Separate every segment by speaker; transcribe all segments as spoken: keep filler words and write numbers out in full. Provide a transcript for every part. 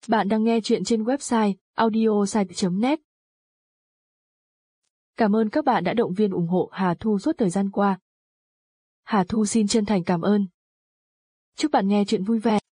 Speaker 1: Bạn đang nghe chuyện trên website audiosite chấm net. Cảm ơn các bạn đã động viên ủng hộ Hà Thu suốt thời gian qua. Hà Thu xin chân thành cảm ơn. Chúc bạn nghe chuyện vui vẻ.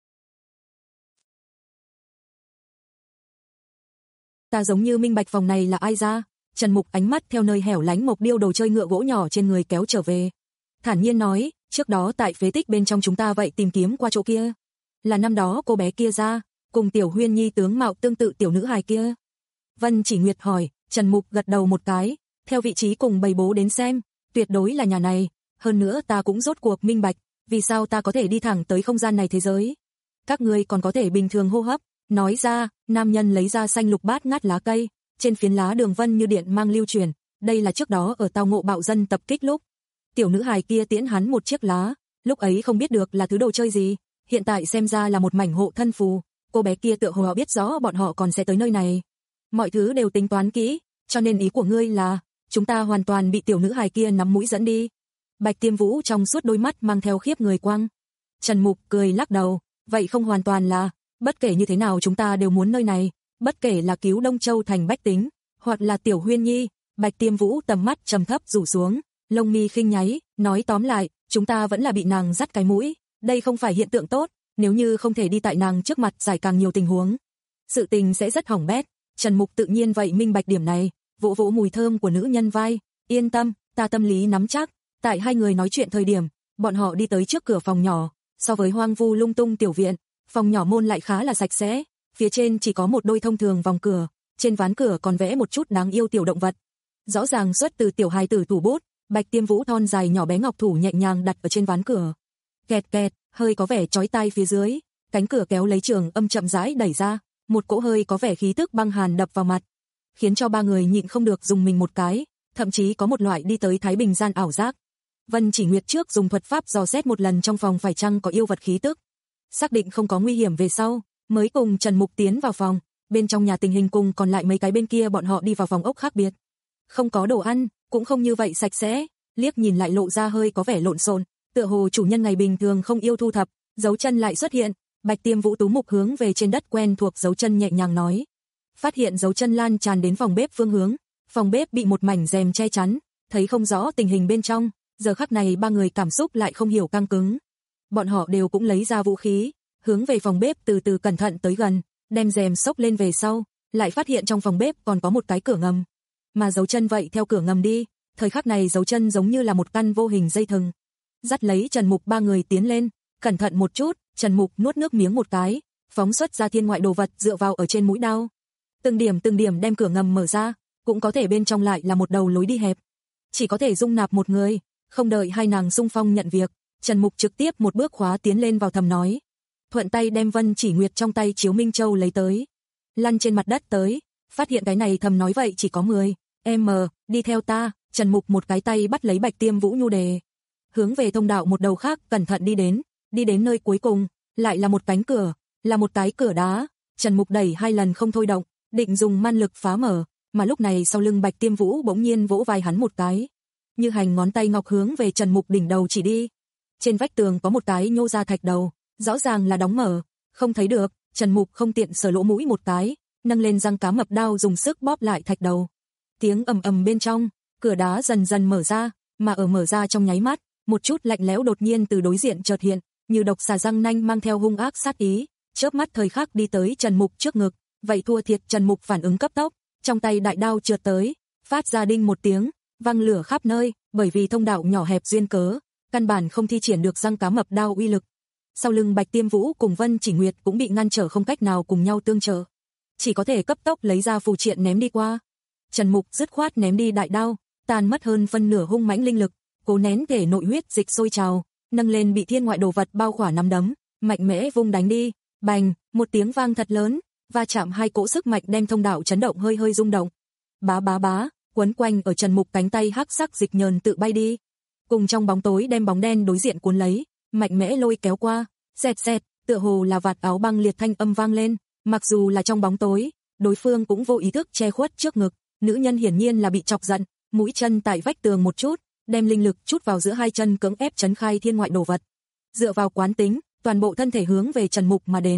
Speaker 2: Ta giống như minh bạch vòng này là ai ra? Trần Mục ánh mắt theo nơi hẻo lánh mộc điêu đồ chơi ngựa gỗ nhỏ trên người kéo trở về. Thản nhiên nói, trước đó tại phế tích bên trong chúng ta vậy tìm kiếm qua chỗ kia. Là năm đó cô bé kia ra, cùng Tiểu Huyên Nhi tướng mạo tương tự tiểu nữ hài kia. Vân Chỉ Nguyệt hỏi, Trần Mục gật đầu một cái, theo vị trí cùng bầy bố đến xem, tuyệt đối là nhà này. Hơn nữa ta cũng rốt cuộc minh bạch, vì sao ta có thể đi thẳng tới không gian này thế giới. Các ngươi còn có thể bình thường hô hấp. Nói ra, nam nhân lấy ra xanh lục bát ngát lá cây, trên phiến lá đường vân như điện mang lưu truyền, đây là trước đó ở tao ngộ bạo dân tập kích lúc. Tiểu nữ hài kia tiễn hắn một chiếc lá, lúc ấy không biết được là thứ đồ chơi gì, hiện tại xem ra là một mảnh hộ thân phù, cô bé kia tựa hồ biết rõ bọn họ còn sẽ tới nơi này. Mọi thứ đều tính toán kỹ, cho nên ý của ngươi là, chúng ta hoàn toàn bị tiểu nữ hài kia nắm mũi dẫn đi. Bạch Tiêm Vũ trong suốt đôi mắt mang theo khiếp người quang. Trần Mục cười lắc đầu, vậy không hoàn toàn là, bất kể như thế nào chúng ta đều muốn nơi này, bất kể là cứu Đông Châu thành bách tính, hoặc là Tiểu Huyên Nhi. Bạch Tiêm Vũ tầm mắt trầm thấp rủ xuống, lông mi khinh nháy, nói tóm lại, chúng ta vẫn là bị nàng dắt cái mũi, đây không phải hiện tượng tốt, nếu như không thể đi tại nàng trước mặt giải càng nhiều tình huống, sự tình sẽ rất hỏng bét. Trần Mục tự nhiên vậy minh bạch điểm này, vỗ vỗ mùi thơm của nữ nhân vai, yên tâm, ta tâm lý nắm chắc. Tại hai người nói chuyện thời điểm, bọn họ đi tới trước cửa phòng nhỏ, so với hoang vu lung tung tiểu viện, phòng nhỏ môn lại khá là sạch sẽ, phía trên chỉ có một đôi thông thường vòng cửa, trên ván cửa còn vẽ một chút đáng yêu tiểu động vật. Rõ ràng xuất từ tiểu hài tử thủ bút, Bạch Tiêm Vũ thon dài nhỏ bé ngọc thủ nhẹ nhàng đặt ở trên ván cửa. Kẹt kẹt, hơi có vẻ chói tai phía dưới, cánh cửa kéo lấy trường âm chậm rãi đẩy ra, một cỗ hơi có vẻ khí tức băng hàn đập vào mặt, khiến cho ba người nhịn không được dùng mình một cái, thậm chí có một loại đi tới Thái Bình gian ảo giác. Vân Chỉ Nguyệt trước dùng thuật pháp dò xét một lần trong phòng phải chăng có yêu vật khí tức, xác định không có nguy hiểm về sau, mới cùng Trần Mục tiến vào phòng. Bên trong nhà tình hình cùng còn lại mấy cái bên kia bọn họ đi vào phòng ốc khác biệt. Không có đồ ăn, cũng không như vậy sạch sẽ, liếc nhìn lại lộ ra hơi có vẻ lộn xộn, tựa hồ chủ nhân ngày bình thường không yêu thu thập, dấu chân lại xuất hiện. Bạch Tiêm Vũ tú mục hướng về trên đất quen thuộc dấu chân nhẹ nhàng nói. Phát hiện dấu chân lan tràn đến phòng bếp phương hướng, phòng bếp bị một mảnh rèm che chắn, thấy không rõ tình hình bên trong, giờ khắc này ba người cảm xúc lại không hiểu căng cứng. Bọn họ đều cũng lấy ra vũ khí, hướng về phòng bếp từ từ cẩn thận tới gần, đem rèm xốc lên về sau, lại phát hiện trong phòng bếp còn có một cái cửa ngầm. Mà dấu chân vậy theo cửa ngầm đi, thời khắc này dấu chân giống như là một căn vô hình dây thừng. Dắt lấy Trần Mục ba người tiến lên, cẩn thận một chút, Trần Mục nuốt nước miếng một cái, phóng xuất ra thiên ngoại đồ vật dựa vào ở trên mũi đao. Từng điểm từng điểm đem cửa ngầm mở ra, cũng có thể bên trong lại là một đầu lối đi hẹp. Chỉ có thể dung nạp một người, không đợi hai nàng xung phong nhận việc, Trần Mục trực tiếp một bước khóa tiến lên vào thầm nói. Thuận tay đem Vân Chỉ Nguyệt trong tay Chiếu Minh Châu lấy tới, lăn trên mặt đất tới, phát hiện cái này thầm nói vậy chỉ có mười mét, đi theo ta. Trần Mục một cái tay bắt lấy Bạch Tiêm Vũ nhu đề, hướng về thông đạo một đầu khác cẩn thận đi đến, đi đến nơi cuối cùng, lại là một cánh cửa, là một cái cửa đá. Trần Mục đẩy hai lần không thôi động, định dùng man lực phá mở, mà lúc này sau lưng Bạch Tiêm Vũ bỗng nhiên vỗ vai hắn một cái, như hành ngón tay ngọc hướng về Trần Mục đỉnh đầu chỉ đi. Trên vách tường có một cái nhô ra thạch đầu, rõ ràng là đóng mở, không thấy được. Trần Mục không tiện sờ lỗ mũi một cái, nâng lên răng cá mập đao dùng sức bóp lại thạch đầu. Tiếng ầm ầm bên trong, cửa đá dần dần mở ra, mà ở mở ra trong nháy mắt, một chút lạnh lẽo đột nhiên từ đối diện chợt hiện, như độc xà răng nanh mang theo hung ác sát ý, chớp mắt thời khắc đi tới Trần Mục trước ngực. Vậy thua thiệt. Trần Mục phản ứng cấp tốc, trong tay đại đao trượt tới, phát ra đinh một tiếng, văng lửa khắp nơi, bởi vì thông đạo nhỏ hẹp duyên cớ, căn bản không thi triển được răng cá mập đao uy lực. Sau lưng Bạch Tiêm Vũ cùng Vân Chỉ Nguyệt cũng bị ngăn trở không cách nào cùng nhau tương trợ, chỉ có thể cấp tốc lấy ra phù triện ném đi qua. Trần Mục dứt khoát ném đi đại đao, tàn mất hơn phân nửa hung mãnh linh lực, cố nén thể nội huyết dịch sôi trào, nâng lên bị thiên ngoại đồ vật bao khỏa nắm đấm, mạnh mẽ vung đánh đi. Bành, một tiếng vang thật lớn, va chạm hai cỗ sức mạnh đem thông đạo chấn động hơi hơi rung động. Bá bá bá, quấn quanh ở Trần Mục cánh tay hắc sắc dịch nhờn tự bay đi, cùng trong bóng tối đem bóng đen đối diện cuốn lấy, mạnh mẽ lôi kéo qua. Xẹt xẹt, tựa hồ là vạt áo băng liệt thanh âm vang lên, mặc dù là trong bóng tối, đối phương cũng vô ý thức che khuất trước ngực, nữ nhân hiển nhiên là bị chọc giận, mũi chân tại vách tường một chút, đem linh lực chút vào giữa hai chân cưỡng ép trấn khai thiên ngoại đồ vật. Dựa vào quán tính, toàn bộ thân thể hướng về Trần Mục mà đến,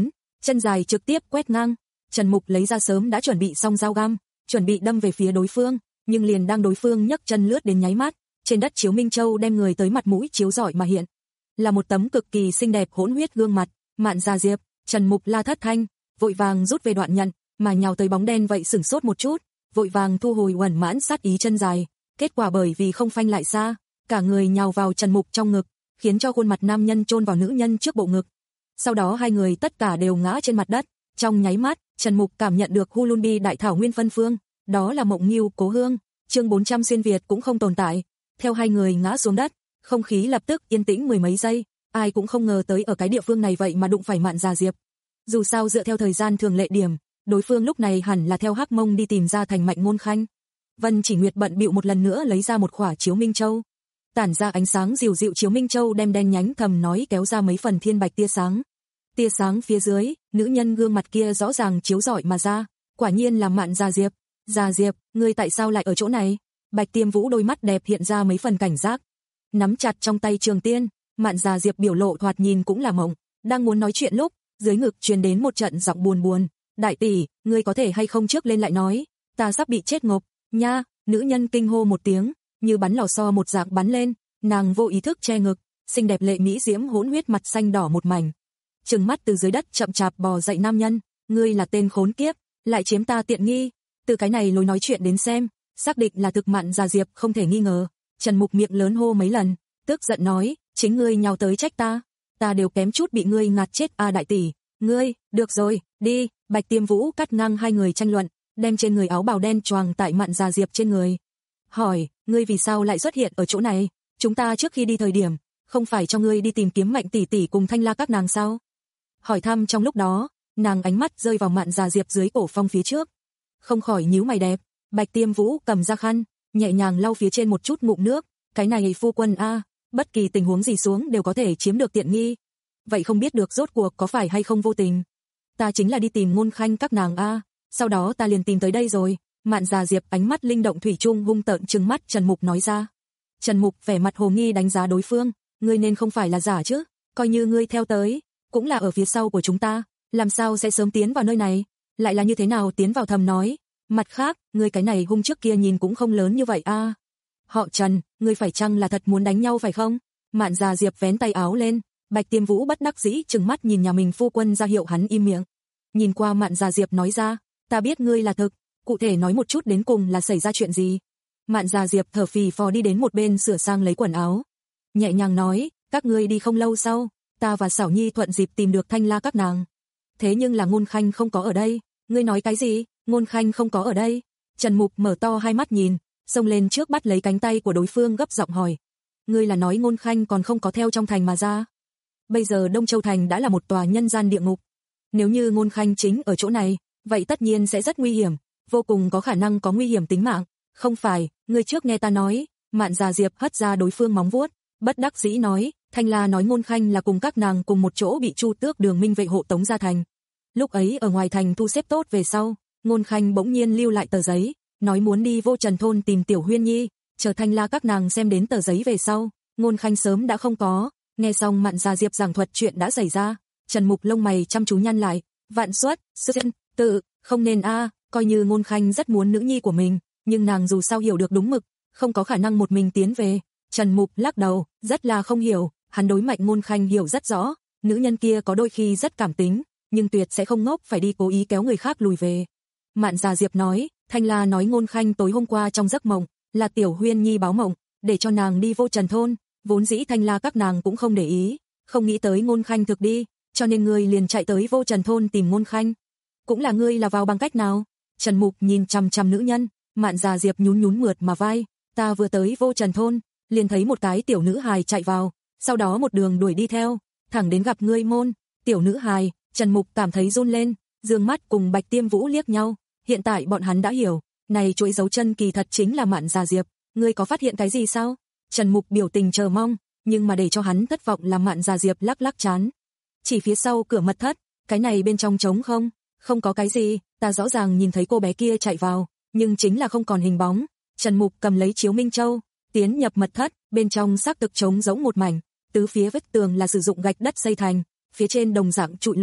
Speaker 2: chân dài trực tiếp quét ngang. Trần Mục lấy ra sớm đã chuẩn bị xong dao găm, chuẩn bị đâm về phía đối phương, nhưng liền đang đối phương nhấc chân lướt đến nháy mắt, trên đất chiếu minh châu đem người tới mặt mũi chiếu rọi mà hiện, là một tấm cực kỳ xinh đẹp hỗn huyết gương mặt. Mạn Gia Diệp, Trần Mục la thất thanh, vội vàng rút về đoạn nhận, mà nhào tới bóng đen vậy sửng sốt một chút, vội vàng thu hồi uẩn mãn sát ý chân dài, kết quả bởi vì không phanh lại xa, cả người nhào vào Trần Mục trong ngực, khiến cho khuôn mặt nam nhân chôn vào nữ nhân trước bộ ngực. Sau đó hai người tất cả đều ngã trên mặt đất, trong nháy mắt, Trần Mục cảm nhận được Hulunbi đại thảo nguyên phân phương, đó là Mộng Ngưu cố hương, chương bốn trăm xuyên Việt cũng không tồn tại. Theo hai người ngã xuống đất, không khí lập tức yên tĩnh mười mấy giây, ai cũng không ngờ tới ở cái địa phương này vậy mà đụng phải Mạn Gia Diệp. Dù sao dựa theo thời gian thường lệ điểm, đối phương lúc này hẳn là theo Hắc Mông đi tìm ra thành Mạnh Ngôn Khanh. Vân Chỉ Nguyệt bận bịu một lần nữa lấy ra một khỏa chiếu minh châu, tản ra ánh sáng dịu dịu chiếu minh châu đem đen nhánh thầm nói kéo ra mấy phần thiên bạch tia sáng. Tia sáng phía dưới, nữ nhân gương mặt kia rõ ràng chiếu rọi mà ra, quả nhiên là Mạn Gia Diệp. Gia Diệp, ngươi tại sao lại ở chỗ này? Bạch Tiêm Vũ đôi mắt đẹp hiện ra mấy phần cảnh giác, nắm chặt trong tay trường tiên. Mạn Gia Diệp biểu lộ thoạt nhìn cũng là mộng, đang muốn nói chuyện lúc, dưới ngực truyền đến một trận giọng buồn buồn. Đại tỷ, ngươi có thể hay không trước lên lại nói, ta sắp bị chết ngộp, nha. Nữ nhân kinh hô một tiếng, như bắn lò xo một dạng bắn lên, nàng vô ý thức che ngực, xinh đẹp lệ mỹ diễm hỗn huyết mặt xanh đỏ một mảnh. Trừng mắt từ dưới đất chậm chạp bò dậy nam nhân, ngươi là tên khốn kiếp, lại chiếm ta tiện nghi. Từ cái này lối nói chuyện đến xem, xác định là thực Mạn Gia Diệp không thể nghi ngờ. Trần Mục miệng lớn hô mấy lần, tức giận nói, chính ngươi nhào tới trách ta, ta đều kém chút bị ngươi ngạt chết a. À đại tỷ, ngươi, được rồi, đi. Bạch Tiêm Vũ cắt ngang hai người tranh luận, đem trên người áo bào đen choàng tại Mạn Gia Diệp trên người. Hỏi, ngươi vì sao lại xuất hiện ở chỗ này? Chúng ta trước khi đi thời điểm, không phải cho ngươi đi tìm kiếm Mạnh tỷ tỷ cùng Thanh La các nàng sao? Hỏi thăm trong lúc đó, nàng ánh mắt rơi vào Mạn Gia Diệp dưới cổ phong phía trước, không khỏi nhíu mày đẹp. Bạch Tiêm Vũ cầm ra khăn, nhẹ nhàng lau phía trên một chút ngụm nước, cái này phu quân a, bất kỳ tình huống gì xuống đều có thể chiếm được tiện nghi. Vậy không biết được rốt cuộc có phải hay không vô tình? Ta chính là đi tìm Ngôn Khanh các nàng a, sau đó ta liền tìm tới đây rồi. Mạn Gia Diệp ánh mắt linh động thủy chung hung tợn trừng mắt Trần Mục nói ra. Trần Mục vẻ mặt hồ nghi đánh giá đối phương, ngươi nên không phải là giả chứ, coi như ngươi theo tới, cũng là ở phía sau của chúng ta, làm sao sẽ sớm tiến vào nơi này, lại là như thế nào tiến vào thầm nói. Mặt khác, ngươi cái này hung trước kia nhìn cũng không lớn như vậy a. À. Họ Trần, ngươi phải chăng là thật muốn đánh nhau phải không? Mạn Gia Diệp vén tay áo lên, Bạch Tiêm Vũ bất đắc dĩ trừng mắt nhìn nhà mình phu quân ra hiệu hắn im miệng. Nhìn qua Mạn Gia Diệp nói ra, ta biết ngươi là thực, cụ thể nói một chút đến cùng là xảy ra chuyện gì? Mạn Gia Diệp thở phì phò đi đến một bên sửa sang lấy quần áo, nhẹ nhàng nói, các ngươi đi không lâu sau, ta và Sảo Nhi thuận dịp tìm được Thanh La các nàng. Thế nhưng là Ngôn Khanh không có ở đây. Ngươi nói cái gì? Ngôn Khanh không có ở đây? Trần Mục mở to hai mắt nhìn, xông lên trước bắt lấy cánh tay của đối phương gấp giọng hỏi. Ngươi là nói Ngôn Khanh còn không có theo trong thành mà ra? Bây giờ Đông Châu thành đã là một tòa nhân gian địa ngục. Nếu như Ngôn Khanh chính ở chỗ này, vậy tất nhiên sẽ rất nguy hiểm, vô cùng có khả năng có nguy hiểm tính mạng. Không phải, ngươi trước nghe ta nói. Mạn Gia Diệp hất ra đối phương móng vuốt, bất đắc dĩ nói, Thanh La nói Ngôn Khanh là cùng các nàng cùng một chỗ bị Chu Tước Đường Minh vệ hộ tống ra thành. Lúc ấy ở ngoài thành thu xếp tốt về sau, Ngôn Khanh bỗng nhiên lưu lại tờ giấy, nói muốn đi Vô Trần thôn tìm Tiểu Huyên Nhi, chờ Thanh La các nàng xem đến tờ giấy về sau, Ngôn Khanh sớm đã không có. Nghe xong Mạn Gia Diệp giảng thuật chuyện đã xảy ra, Trần Mục lông mày chăm chú nhăn lại, vạn suất, sư tự, không nên a, coi như Ngôn Khanh rất muốn nữ nhi của mình, nhưng nàng dù sao hiểu được đúng mực, không có khả năng một mình tiến về. Trần Mục lắc đầu, rất là không hiểu, hắn đối Mạnh Ngôn Khanh hiểu rất rõ, nữ nhân kia có đôi khi rất cảm tính, nhưng tuyệt sẽ không ngốc phải đi cố ý kéo người khác lùi về. Mạn Gia Diệp nói, Thanh La nói Ngôn Khanh tối hôm qua trong giấc mộng, là Tiểu Huyên Nhi báo mộng, để cho nàng đi Vô Trần thôn, vốn dĩ Thanh La các nàng cũng không để ý, không nghĩ tới Ngôn Khanh thực đi, cho nên ngươi liền chạy tới Vô Trần thôn tìm Ngôn Khanh. Cũng là ngươi là vào bằng cách nào? Trần Mục nhìn chằm chằm nữ nhân, Mạn Gia Diệp nhún nhún mượt mà vai, ta vừa tới Vô Trần thôn, liền thấy một cái tiểu nữ hài chạy vào, sau đó một đường đuổi đi theo, thẳng đến gặp ngươi môn. Tiểu nữ hài, Trần Mục cảm thấy run lên, dương mắt cùng Bạch Tiêm Vũ liếc nhau, hiện tại bọn hắn đã hiểu, này chuỗi dấu chân kỳ thật chính là Mạn Gia Diệp, ngươi có phát hiện cái gì sao? Trần Mục biểu tình chờ mong, nhưng mà để cho hắn thất vọng là Mạn Gia Diệp lắc lắc trán. Chỉ phía sau cửa mật thất, cái này bên trong trống không, không có cái gì, ta rõ ràng nhìn thấy cô bé kia chạy vào, nhưng chính là không còn hình bóng. Trần Mục cầm lấy chiếu minh châu, tiến nhập mật thất, bên trong xác thực trống rỗng một mảnh, tứ phía vách tường là sử dụng gạch đất xây thành, phía trên đồng dạng trụi lùi,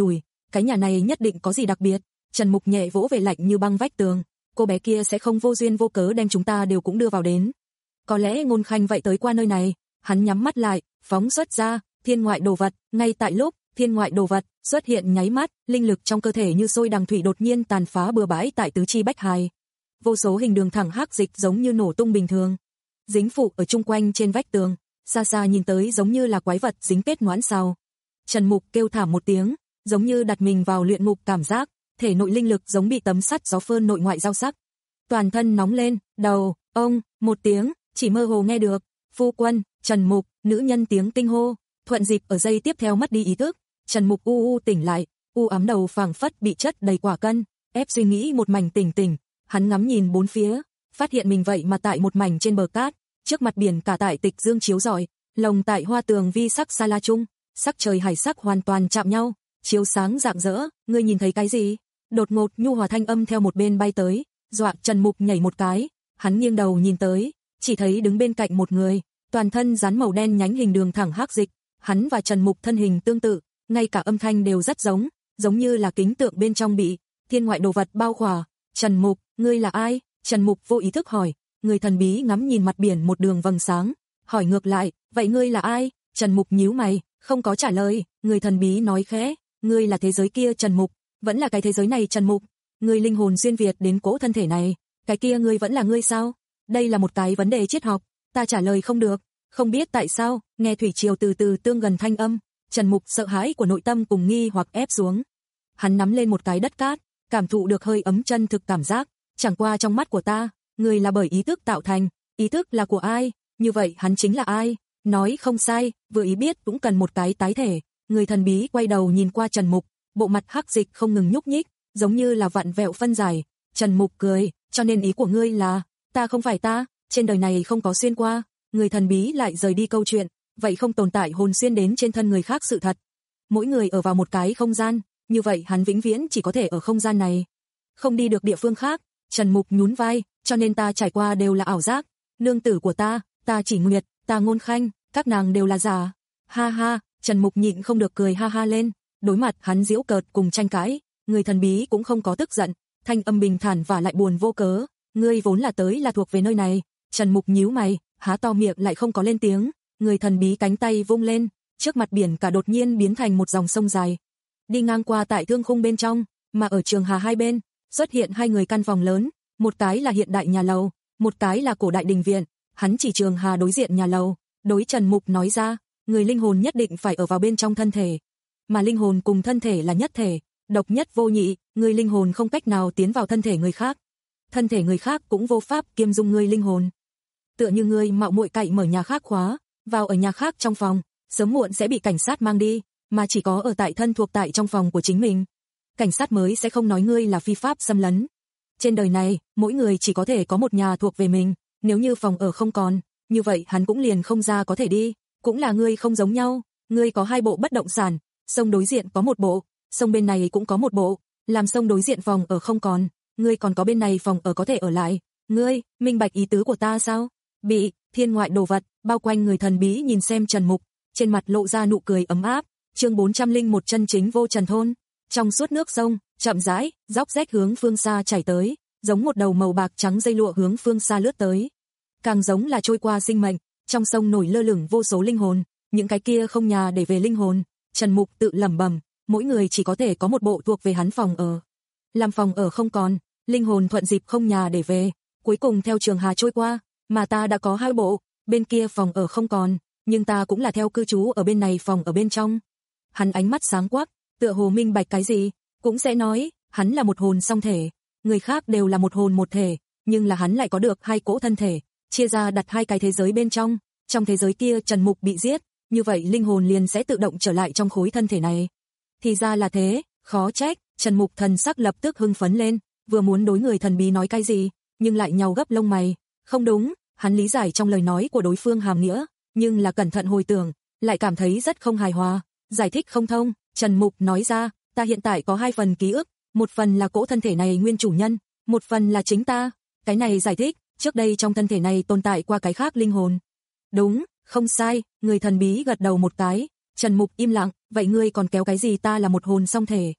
Speaker 2: cái nhà này nhất định có gì đặc biệt. Trần Mục nhẹ vỗ về lạnh như băng vách tường, cô bé kia sẽ không vô duyên vô cớ đem chúng ta đều cũng đưa vào đến. Có lẽ Ngôn Khanh vậy tới qua nơi này. Hắn nhắm mắt lại, phóng xuất ra thiên ngoại đồ vật, ngay tại lúc thiên ngoại đồ vật xuất hiện nháy mắt, linh lực trong cơ thể như sôi đằng thủy đột nhiên tàn phá bừa bãi tại tứ chi bách hài. Vô số hình đường thẳng hắc dịch giống như nổ tung bình thường, dính phụ ở chung quanh trên vách tường, xa xa nhìn tới giống như là quái vật dính kết ngoãn sao. Trần Mục kêu thảm một tiếng, giống như đặt mình vào luyện ngục cảm giác, thể nội linh lực giống bị tấm sắt gió phơn nội ngoại giao sắc. Toàn thân nóng lên, đầu, ông, một tiếng, chỉ mơ hồ nghe được, phu quân, Trần Mục, nữ nhân tiếng kinh hô, thuận dịp ở giây tiếp theo mất đi ý thức. Trần Mục u u tỉnh lại, u ám đầu phảng phất bị chất đầy quả cân, ép suy nghĩ một mảnh tỉnh tỉnh, hắn ngắm nhìn bốn phía, phát hiện mình vậy mà tại một mảnh trên bờ cát, trước mặt biển cả tại tịch dương chiếu rọi, lồng tại hoa tường vi sắc sa la chung, sắc trời hải sắc hoàn toàn chạm nhau, chiếu sáng rạng rỡ, ngươi nhìn thấy cái gì? Đột ngột nhu hòa thanh âm theo một bên bay tới, dọa Trần Mục nhảy một cái, hắn nghiêng đầu nhìn tới, chỉ thấy đứng bên cạnh một người, toàn thân dán màu đen nhánh hình đường thẳng hắc dịch, hắn và Trần Mục thân hình tương tự, ngay cả âm thanh đều rất giống, giống như là kính tượng bên trong bị thiên ngoại đồ vật bao khỏa. Trần Mục, ngươi là ai? Trần Mục vô ý thức hỏi, người thần bí ngắm nhìn mặt biển một đường vầng sáng, hỏi ngược lại, vậy ngươi là ai? Trần Mục nhíu mày, không có trả lời, người thần bí nói khẽ, ngươi là thế giới kia Trần Mục, vẫn là cái thế giới này Trần Mục, ngươi linh hồn xuyên việt đến cỗ thân thể này, cái kia ngươi vẫn là ngươi sao? Đây là một cái vấn đề triết học, ta trả lời không được, không biết tại sao, nghe thủy triều từ từ tương gần thanh âm, Trần Mục sợ hãi của nội tâm cùng nghi hoặc ép xuống. Hắn nắm lên một cái đất cát, cảm thụ được hơi ấm chân thực cảm giác, chẳng qua trong mắt của ta, người là bởi ý thức tạo thành, ý thức là của ai, như vậy hắn chính là ai? Nói không sai, vừa ý biết cũng cần một cái tái thể. Người thần bí quay đầu nhìn qua Trần Mục, bộ mặt hắc dịch không ngừng nhúc nhích, giống như là vặn vẹo phân giải. Trần Mục cười, cho nên ý của ngươi là, ta không phải ta, trên đời này không có xuyên qua. Người thần bí lại rời đi câu chuyện, vậy không tồn tại hồn xuyên đến trên thân người khác sự thật. Mỗi người ở vào một cái không gian, như vậy hắn vĩnh viễn chỉ có thể ở không gian này, không đi được địa phương khác. Trần Mục nhún vai, cho nên ta trải qua đều là ảo giác, nương tử của ta, ta Chỉ Nguyệt, ta Ngôn Khanh, các nàng đều là giả. Ha ha, Trần Mục nhịn không được cười ha ha lên, đối mặt hắn giễu cợt cùng tranh cãi, người thần bí cũng không có tức giận, thanh âm bình thản và lại buồn vô cớ, ngươi vốn là tới là thuộc về nơi này. Trần Mục nhíu mày, há to miệng lại không có lên tiếng, người thần bí cánh tay vung lên, trước mặt biển cả đột nhiên biến thành một dòng sông dài, đi ngang qua tại thương khung bên trong, mà ở trường hà hai bên, xuất hiện hai người căn phòng lớn, một cái là hiện đại nhà lầu, một cái là cổ đại đình viện. Hắn chỉ trường hà đối diện nhà lầu, đối Trần Mục nói ra, người linh hồn nhất định phải ở vào bên trong thân thể, mà linh hồn cùng thân thể là nhất thể, độc nhất vô nhị, người linh hồn không cách nào tiến vào thân thể người khác, thân thể người khác cũng vô pháp kiêm dung người linh hồn. Tựa như người mạo muội cậy mở nhà khác khóa, vào ở nhà khác trong phòng, sớm muộn sẽ bị cảnh sát mang đi, mà chỉ có ở tại thân thuộc tại trong phòng của chính mình, cảnh sát mới sẽ không nói ngươi là phi pháp xâm lấn. Trên đời này, mỗi người chỉ có thể có một nhà thuộc về mình, nếu như phòng ở không còn, như vậy hắn cũng liền không ra có thể đi, cũng là ngươi không giống nhau, ngươi có hai bộ bất động sản, sông đối diện có một bộ, sông bên này cũng có một bộ, làm sông đối diện phòng ở không còn, ngươi còn có bên này phòng ở có thể ở lại, ngươi, minh bạch ý tứ của ta sao? Bị thiên ngoại đồ vật bao quanh, người thần bí nhìn xem Trần Mục, trên mặt lộ ra nụ cười ấm áp. Chương bốn trăm lẻ một chân chính vô trần thôn. Trong suốt nước sông, chậm rãi, róc rách hướng phương xa chảy tới, giống một đầu màu bạc trắng dây lụa hướng phương xa lướt tới. Càng giống là trôi qua sinh mệnh, trong sông nổi lơ lửng vô số linh hồn, những cái kia không nhà để về linh hồn. Trần Mục tự lẩm bẩm, mỗi người chỉ có thể có một bộ thuộc về hắn phòng ở. Làm phòng ở không còn, linh hồn thuận dịp không nhà để về, cuối cùng theo trường hà trôi qua, mà ta đã có hai bộ, bên kia phòng ở không còn, nhưng ta cũng là theo cư trú ở bên này phòng ở bên trong. Hắn ánh mắt sáng quắc, tựa hồ minh bạch cái gì, cũng sẽ nói, hắn là một hồn song thể, người khác đều là một hồn một thể, nhưng là hắn lại có được hai cỗ thân thể, chia ra đặt hai cái thế giới bên trong, trong thế giới kia Trần Mục bị giết, như vậy linh hồn liền sẽ tự động trở lại trong khối thân thể này. Thì ra là thế, khó trách, Trần Mục thần sắc lập tức hưng phấn lên, vừa muốn đối người thần bí nói cái gì, nhưng lại nhàu gấp lông mày, không đúng, hắn lý giải trong lời nói của đối phương hàm nghĩa, nhưng là cẩn thận hồi tưởng, lại cảm thấy rất không hài hòa. Giải thích không thông, Trần Mục nói ra, ta hiện tại có hai phần ký ức, một phần là cỗ thân thể này nguyên chủ nhân, một phần là chính ta. Cái này giải thích, trước đây trong thân thể này tồn tại qua cái khác linh hồn. Đúng, không sai, người thần bí gật đầu một cái. Trần Mục im lặng, vậy ngươi còn kéo cái gì, ta là một hồn song thể.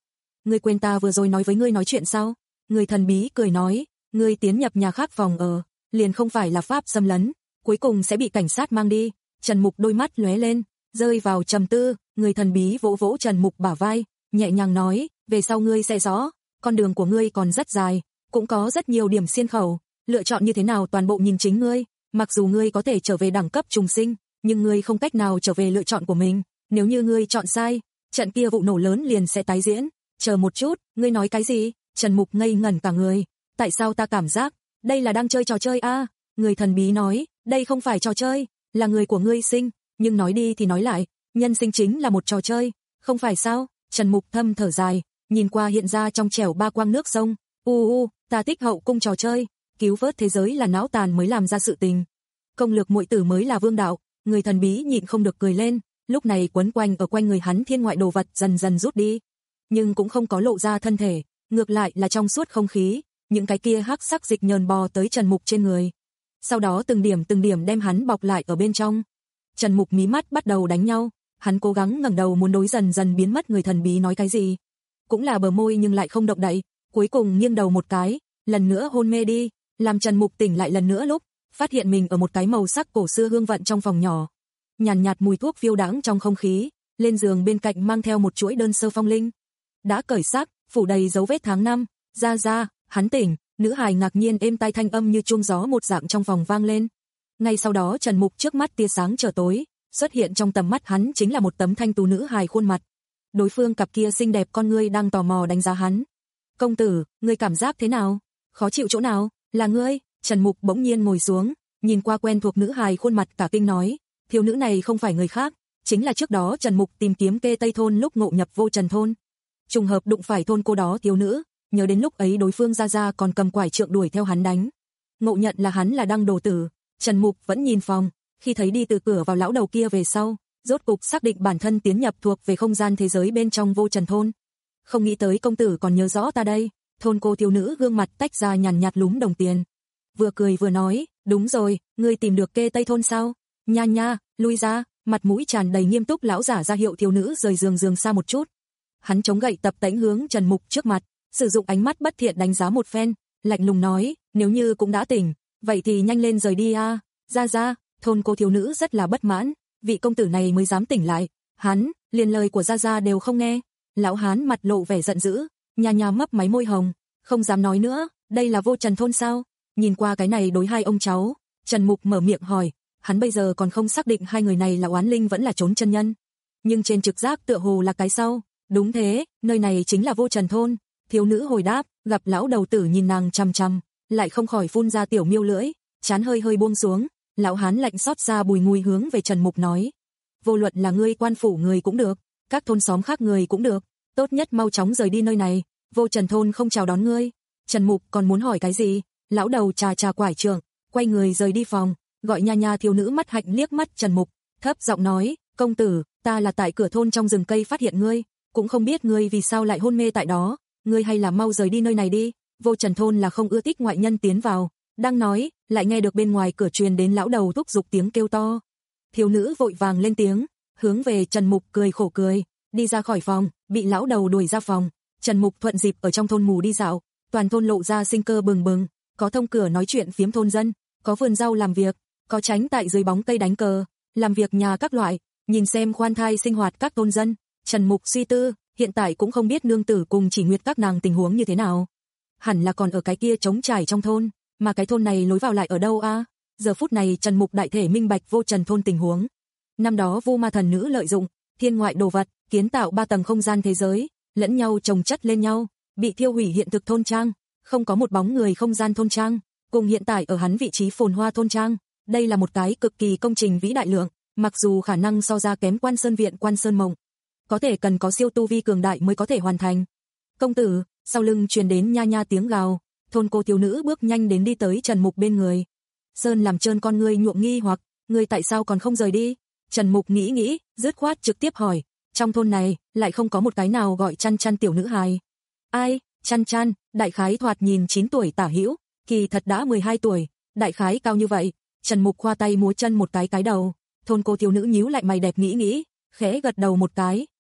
Speaker 2: ngươi quên ta vừa rồi nói với ngươi nói chuyện sao? Người thần bí cười nói, ngươi tiến nhập nhà khác phòng ở, liền không phải là pháp xâm lấn, cuối cùng sẽ bị cảnh sát mang đi. Trần Mục đôi mắt lóe lên, rơi vào trầm tư, người thần bí vỗ vỗ Trần Mục bả vai, nhẹ nhàng nói, về sau ngươi sẽ rõ, con đường của ngươi còn rất dài, cũng có rất nhiều điểm xiên khẩu, lựa chọn như thế nào toàn bộ nhìn chính ngươi, mặc dù ngươi có thể trở về đẳng cấp trùng sinh, nhưng ngươi không cách nào trở về lựa chọn của mình, nếu như ngươi chọn sai, trận kia vụ nổ lớn liền sẽ tái diễn. Chờ một chút, ngươi nói cái gì? Trần Mục ngây ngẩn cả người, tại sao ta cảm giác, đây là đang chơi trò chơi a? À? Người thần bí nói, đây không phải trò chơi, là người của ngươi sinh, nhưng nói đi thì nói lại, nhân sinh chính là một trò chơi, không phải sao? Trần Mục thâm thở dài, nhìn qua hiện ra trong trẻo ba quang nước sông, u u, ta thích hậu cung trò chơi, cứu vớt thế giới là não tàn mới làm ra sự tình, công lược muội tử mới là vương đạo. Người thần bí nhịn không được cười lên, lúc này quấn quanh ở quanh người hắn thiên ngoại đồ vật dần dần rút đi, nhưng cũng không có lộ ra thân thể, ngược lại là trong suốt không khí, những cái kia hắc sắc dịch nhờn bò tới Trần Mục trên người, sau đó từng điểm từng điểm đem hắn bọc lại ở bên trong. Trần Mục mí mắt bắt đầu đánh nhau, hắn cố gắng ngẩng đầu muốn đối dần dần biến mất người thần bí nói cái gì, cũng là bờ môi nhưng lại không động đậy, cuối cùng nghiêng đầu một cái, lần nữa hôn mê đi, làm Trần Mục tỉnh lại lần nữa lúc, phát hiện mình ở một cái màu sắc cổ xưa hương vận trong phòng nhỏ, nhàn nhạt, nhạt mùi thuốc phiêu đãng trong không khí, lên giường bên cạnh mang theo một chuỗi đơn sơ phong linh, đã cởi xác, phủ đầy dấu vết tháng năm, ra ra, hắn tỉnh, nữ hài ngạc nhiên êm tai thanh âm như chuông gió một dạng trong phòng vang lên. Ngay sau đó Trần Mục trước mắt tia sáng trở tối, xuất hiện trong tầm mắt hắn chính là một tấm thanh tú nữ hài khuôn mặt. Đối phương cặp kia xinh đẹp con ngươi đang tò mò đánh giá hắn. Công tử, ngươi cảm giác thế nào? Khó chịu chỗ nào? Là ngươi? Trần Mục bỗng nhiên ngồi xuống, nhìn qua quen thuộc nữ hài khuôn mặt cả kinh nói, thiếu nữ này không phải người khác, chính là trước đó Trần Mục tìm kiếm kê Tây thôn lúc ngộ nhập Vô Trần thôn. Trùng hợp đụng phải thôn cô đó thiếu nữ, nhớ đến lúc ấy đối phương ra ra còn cầm quải trượng đuổi theo hắn đánh. Ngộ nhận là hắn là đăng đồ tử, Trần Mục vẫn nhìn phòng, khi thấy đi từ cửa vào lão đầu kia về sau, rốt cục xác định bản thân tiến nhập thuộc về không gian thế giới bên trong Vô Trần thôn. Không nghĩ tới công tử còn nhớ rõ ta đây. Thôn cô thiếu nữ gương mặt tách ra nhàn nhạt lúm đồng tiền, vừa cười vừa nói, đúng rồi, ngươi tìm được kê Tây thôn sao? Nha nha, lui ra. Mặt mũi tràn đầy nghiêm túc lão giả ra hiệu thiếu nữ rời giường giường xa một chút. Hắn chống gậy tập tễnh hướng Trần Mục trước mặt, sử dụng ánh mắt bất thiện đánh giá một phen, lạnh lùng nói, nếu như cũng đã tỉnh, vậy thì nhanh lên rời đi a. Ra ra, thôn cô thiếu nữ rất là bất mãn, vị công tử này mới dám tỉnh lại, hắn, liền lời của ra ra đều không nghe. Lão hán mặt lộ vẻ giận dữ, nha nha mấp máy môi hồng, không dám nói nữa, đây là Vô Trần thôn sao? Nhìn qua cái này đối hai ông cháu, Trần Mục mở miệng hỏi, hắn bây giờ còn không xác định hai người này là oán linh vẫn là trốn chân nhân, nhưng trên trực giác tựa hồ là cái sau. Đúng thế, nơi này chính là Vô Trần thôn. Thiếu nữ hồi đáp, gặp lão đầu tử nhìn nàng chằm chằm, lại không khỏi phun ra tiểu miêu lưỡi, chán hơi hơi buông xuống. Lão hán lạnh xót ra bùi ngùi hướng về Trần Mục nói, vô luận là ngươi quan phủ người cũng được, các thôn xóm khác người cũng được, tốt nhất mau chóng rời đi nơi này, Vô Trần thôn không chào đón ngươi. Trần Mục còn muốn hỏi cái gì, lão đầu trà trà quải trượng, quay người rời đi phòng, gọi nha nha thiếu nữ mắt hạnh liếc mắt Trần Mục, thấp giọng nói, công tử, ta là tại cửa thôn trong rừng cây phát hiện ngươi, cũng không biết ngươi vì sao lại hôn mê tại đó, ngươi hay là mau rời đi nơi này đi, Vô Trần thôn là không ưa thích ngoại nhân tiến vào. Đang nói, lại nghe được bên ngoài cửa truyền đến lão đầu thúc giục tiếng kêu to. Thiếu nữ vội vàng lên tiếng, hướng về Trần Mục cười khổ cười, đi ra khỏi phòng, bị lão đầu đuổi ra phòng. Trần Mục thuận dịp ở trong thôn mù đi dạo, toàn thôn lộ ra sinh cơ bừng bừng, có thông cửa nói chuyện phiếm thôn dân, có vườn rau làm việc, có tránh tại dưới bóng cây đánh cờ, làm việc nhà các loại, nhìn xem khoan thai sinh hoạt các thôn dân. Trần Mục suy tư, hiện tại cũng không biết nương tử cùng Chỉ Nguyệt các nàng tình huống như thế nào. Hẳn là còn ở cái kia trống trải trong thôn, mà cái thôn này lối vào lại ở đâu a? À? Giờ phút này Trần Mục đại thể minh bạch Vô Trần thôn tình huống. Năm đó Vu Ma thần nữ lợi dụng thiên ngoại đồ vật, kiến tạo ba tầng không gian thế giới, lẫn nhau chồng chất lên nhau, bị thiêu hủy hiện thực thôn trang, không có một bóng người không gian thôn trang, cùng hiện tại ở hắn vị trí phồn hoa thôn trang, đây là một cái cực kỳ công trình vĩ đại lượng, mặc dù khả năng so ra kém Quan Sơn viện Quan Sơn Mộng, có thể cần có siêu tu vi cường đại mới có thể hoàn thành. Công tử, sau lưng truyền đến nha nha tiếng gào, thôn cô thiếu nữ bước nhanh đến đi tới Trần Mục bên người. Sơn làm trơn con ngươi nhuộm nghi hoặc, ngươi tại sao còn không rời đi? Trần Mục nghĩ nghĩ, dứt khoát trực tiếp hỏi, trong thôn này lại không có một cái nào gọi Chăn Chăn tiểu nữ hài. Ai? Chăn Chăn, đại khái thoạt nhìn chín tuổi tả hữu, kỳ thật đã mười hai tuổi, đại khái cao như vậy. Trần Mục khoa tay múa chân một cái cái đầu, thôn cô thiếu nữ nhíu lại mày đẹp nghĩ nghĩ, khẽ gật đầu một cái,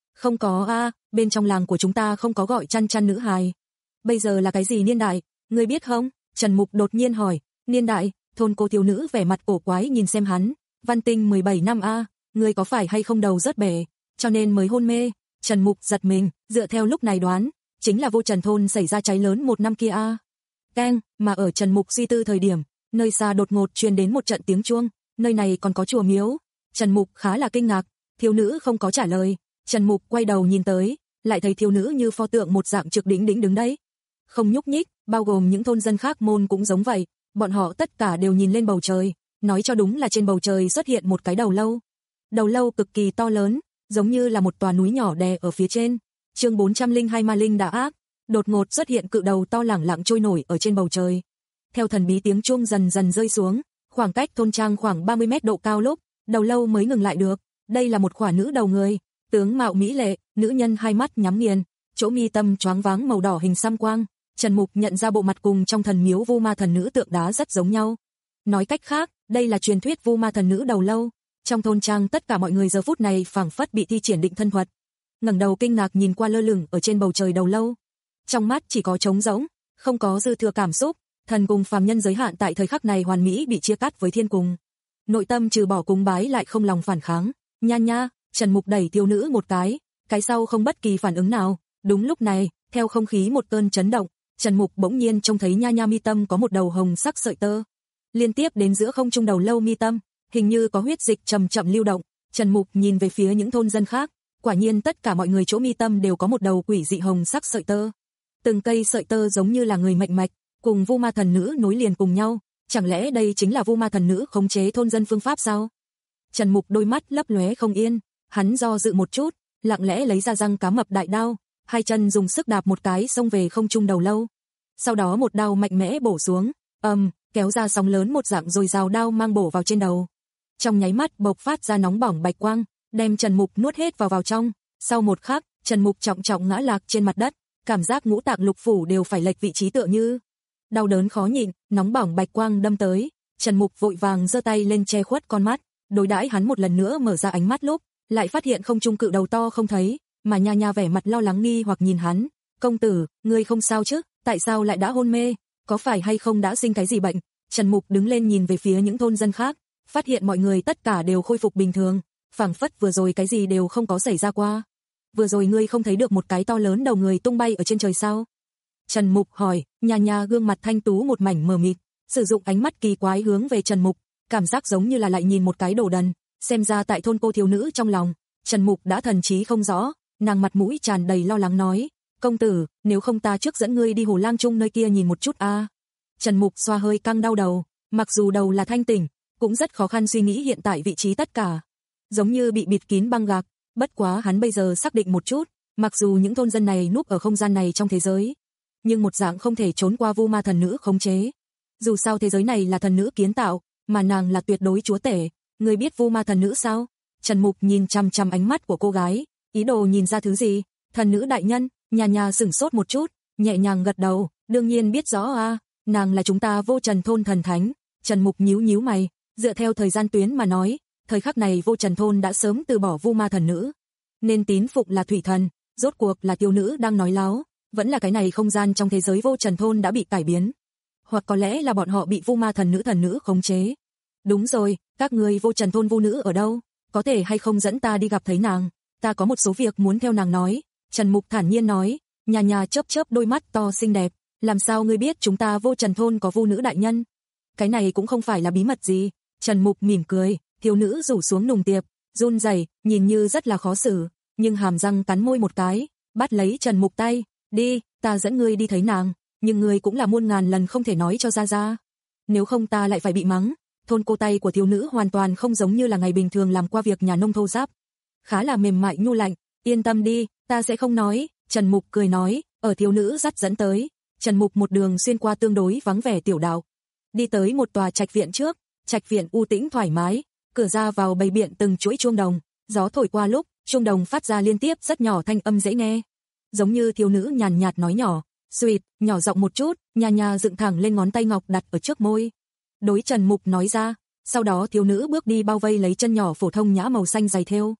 Speaker 2: Không có a, bên trong làng của chúng ta không có gọi chăn chăn nữ hài. Bây giờ là cái gì niên đại, ngươi biết không? Trần Mục đột nhiên hỏi. Niên đại? Thôn cô thiếu nữ vẻ mặt cổ quái nhìn xem hắn. Văn Tinh mười bảy năm a, ngươi có phải hay không đầu rớt bể, cho nên mới hôn mê? Trần Mục giật mình, dựa theo lúc này đoán, chính là Vô Trần thôn xảy ra cháy lớn một năm kia a. Keng, mà ở Trần Mục suy tư thời điểm, nơi xa đột ngột truyền đến một trận tiếng chuông, nơi này còn có chùa miếu. Trần Mục khá là kinh ngạc, thiếu nữ không có trả lời. Trần Mục quay đầu nhìn tới, lại thấy thiếu nữ như pho tượng một dạng trực đỉnh đỉnh đứng đấy, không nhúc nhích, bao gồm những thôn dân khác môn cũng giống vậy, bọn họ tất cả đều nhìn lên bầu trời, nói cho đúng là trên bầu trời xuất hiện một cái đầu lâu. Đầu lâu cực kỳ to lớn, giống như là một tòa núi nhỏ đè ở phía trên. Chương bốn trăm lẻ hai Ma Linh đã ác, đột ngột xuất hiện cự đầu to lẳng lặng trôi nổi ở trên bầu trời. Theo thần bí tiếng chuông dần dần rơi xuống, khoảng cách thôn trang khoảng ba mươi mét độ cao lúc, đầu lâu mới ngừng lại được. Đây là một khỏa nữ đầu người, tướng mạo mỹ lệ, nữ nhân hai mắt nhắm nghiền, chỗ mi tâm choáng váng màu đỏ hình sam quang. Trần Mục nhận ra bộ mặt cùng trong thần miếu Vu Ma thần nữ tượng đá rất giống nhau. Nói cách khác, đây là truyền thuyết Vu Ma thần nữ đầu lâu. Trong thôn trang tất cả mọi người giờ phút này phảng phất bị thi triển định thân thuật. Ngẩng đầu kinh ngạc nhìn qua lơ lửng ở trên bầu trời đầu lâu. Trong mắt chỉ có trống rỗng, không có dư thừa cảm xúc, thần cùng phàm nhân giới hạn tại thời khắc này hoàn mỹ bị chia cắt với thiên cùng. Nội tâm trừ bỏ cúng bái lại không lòng phản kháng. Nha nha, Trần Mục đẩy thiếu nữ một cái, cái sau không bất kỳ phản ứng nào. Đúng lúc này, theo không khí một cơn chấn động, Trần Mục bỗng nhiên trông thấy nha nha mi tâm có một đầu hồng sắc sợi tơ, liên tiếp đến giữa không trung đầu lâu mi tâm, hình như có huyết dịch chậm chậm lưu động. Trần Mục nhìn về phía những thôn dân khác, quả nhiên tất cả mọi người chỗ mi tâm đều có một đầu quỷ dị hồng sắc sợi tơ. Từng cây sợi tơ giống như là người mệnh mạch, cùng Vu Ma thần nữ nối liền cùng nhau, chẳng lẽ đây chính là Vu Ma thần nữ khống chế thôn dân phương pháp sao? Trần Mục đôi mắt lấp lóe không yên, hắn do dự một chút, lặng lẽ lấy ra răng cá mập đại đao, hai chân dùng sức đạp một cái xông về không trung đầu lâu. Sau đó một đao mạnh mẽ bổ xuống, ầm, um, kéo ra sóng lớn một dạng rồi rào đao mang bổ vào trên đầu. Trong nháy mắt bộc phát ra nóng bỏng bạch quang, đem Trần Mục nuốt hết vào vào trong. Sau một khắc, Trần Mục trọng trọng ngã lạc trên mặt đất, cảm giác ngũ tạng lục phủ đều phải lệch vị trí tựa như. Đau đớn khó nhịn, nóng bỏng bạch quang đâm tới, Trần Mục vội vàng giơ tay lên che khuất con mắt, đối đãi hắn một lần nữa mở ra ánh mắt lúc, lại phát hiện không trung cự đầu to không thấy, mà nha nha vẻ mặt lo lắng nghi hoặc nhìn hắn. Công tử, ngươi không sao chứ, tại sao lại đã hôn mê, có phải hay không đã sinh cái gì bệnh? Trần Mục đứng lên nhìn về phía những thôn dân khác, phát hiện mọi người tất cả đều khôi phục bình thường, phảng phất vừa rồi cái gì đều không có xảy ra qua. Vừa rồi ngươi không thấy được một cái to lớn đầu người tung bay ở trên trời sao? Trần Mục hỏi, nha nha gương mặt thanh tú một mảnh mờ mịt, sử dụng ánh mắt kỳ quái hướng về Trần Mục, cảm giác giống như là lại nhìn một cái đồ đần, xem ra tại thôn cô thiếu nữ trong lòng, Trần Mục đã thần trí không rõ, nàng mặt mũi tràn đầy lo lắng nói, công tử, nếu không ta trước dẫn ngươi đi Hồ Lang Trung nơi kia nhìn một chút a. À. Trần Mục xoa hơi căng đau đầu, mặc dù đầu là thanh tỉnh, cũng rất khó khăn suy nghĩ hiện tại vị trí tất cả, giống như bị bịt kín băng gạc, bất quá hắn bây giờ xác định một chút, mặc dù những thôn dân này núp ở không gian này trong thế giới, nhưng một dạng không thể trốn qua Vu Ma thần nữ khống chế. Dù sao thế giới này là thần nữ kiến tạo, mà nàng là tuyệt đối chúa tể, ngươi biết Vu Ma thần nữ sao? Trần Mục nhìn chằm chằm ánh mắt của cô gái, ý đồ nhìn ra thứ gì. Thần nữ đại nhân, nhà nhà sửng sốt một chút, nhẹ nhàng gật đầu, đương nhiên biết rõ a, à, nàng là chúng ta Vô Trần thôn thần thánh. Trần Mục nhíu nhíu mày, dựa theo thời gian tuyến mà nói, thời khắc này Vô Trần thôn đã sớm từ bỏ Vu Ma thần nữ, nên tín phụng là thủy thần, rốt cuộc là tiêu nữ đang nói láo, vẫn là cái này không gian trong thế giới Vô Trần thôn đã bị cải biến, hoặc có lẽ là bọn họ bị Vu Ma thần nữ thần nữ khống chế. Đúng rồi, các ngươi Vô Trần thôn Vu nữ ở đâu? Có thể hay không dẫn ta đi gặp thấy nàng, ta có một số việc muốn theo nàng nói. Trần Mục thản nhiên nói, nhà nhà chớp chớp đôi mắt to xinh đẹp, làm sao ngươi biết chúng ta Vô Trần thôn có Vu nữ đại nhân? Cái này cũng không phải là bí mật gì. Trần Mục mỉm cười, thiếu nữ rủ xuống nùng tiệp, run rẩy, nhìn như rất là khó xử, nhưng hàm răng cắn môi một cái, bắt lấy Trần Mục tay, đi, ta dẫn ngươi đi thấy nàng, nhưng ngươi cũng là muôn ngàn lần không thể nói cho ra ra, nếu không ta lại phải bị mắng. Thôn cô tay của thiếu nữ hoàn toàn không giống như là ngày bình thường làm qua việc nhà nông thô giáp, khá là mềm mại nhu lạnh. Yên tâm đi, ta sẽ không nói. Trần Mục cười nói, ở thiếu nữ dắt dẫn tới, Trần Mục một đường xuyên qua tương đối vắng vẻ tiểu đạo, đi tới một tòa trạch viện trước. Trạch viện u tĩnh thoải mái, cửa ra vào bày biện từng chuỗi chuông đồng, gió thổi qua lúc, chuông đồng phát ra liên tiếp rất nhỏ thanh âm dễ nghe, giống như thiếu nữ nhàn nhạt nói nhỏ, "Sweet", nhỏ giọng một chút, nha nha dựng thẳng lên ngón tay ngọc đặt ở trước môi, đối Trần Mục nói ra. Sau đó thiếu nữ bước đi bao vây lấy chân nhỏ phổ thông nhã màu xanh dày thêu.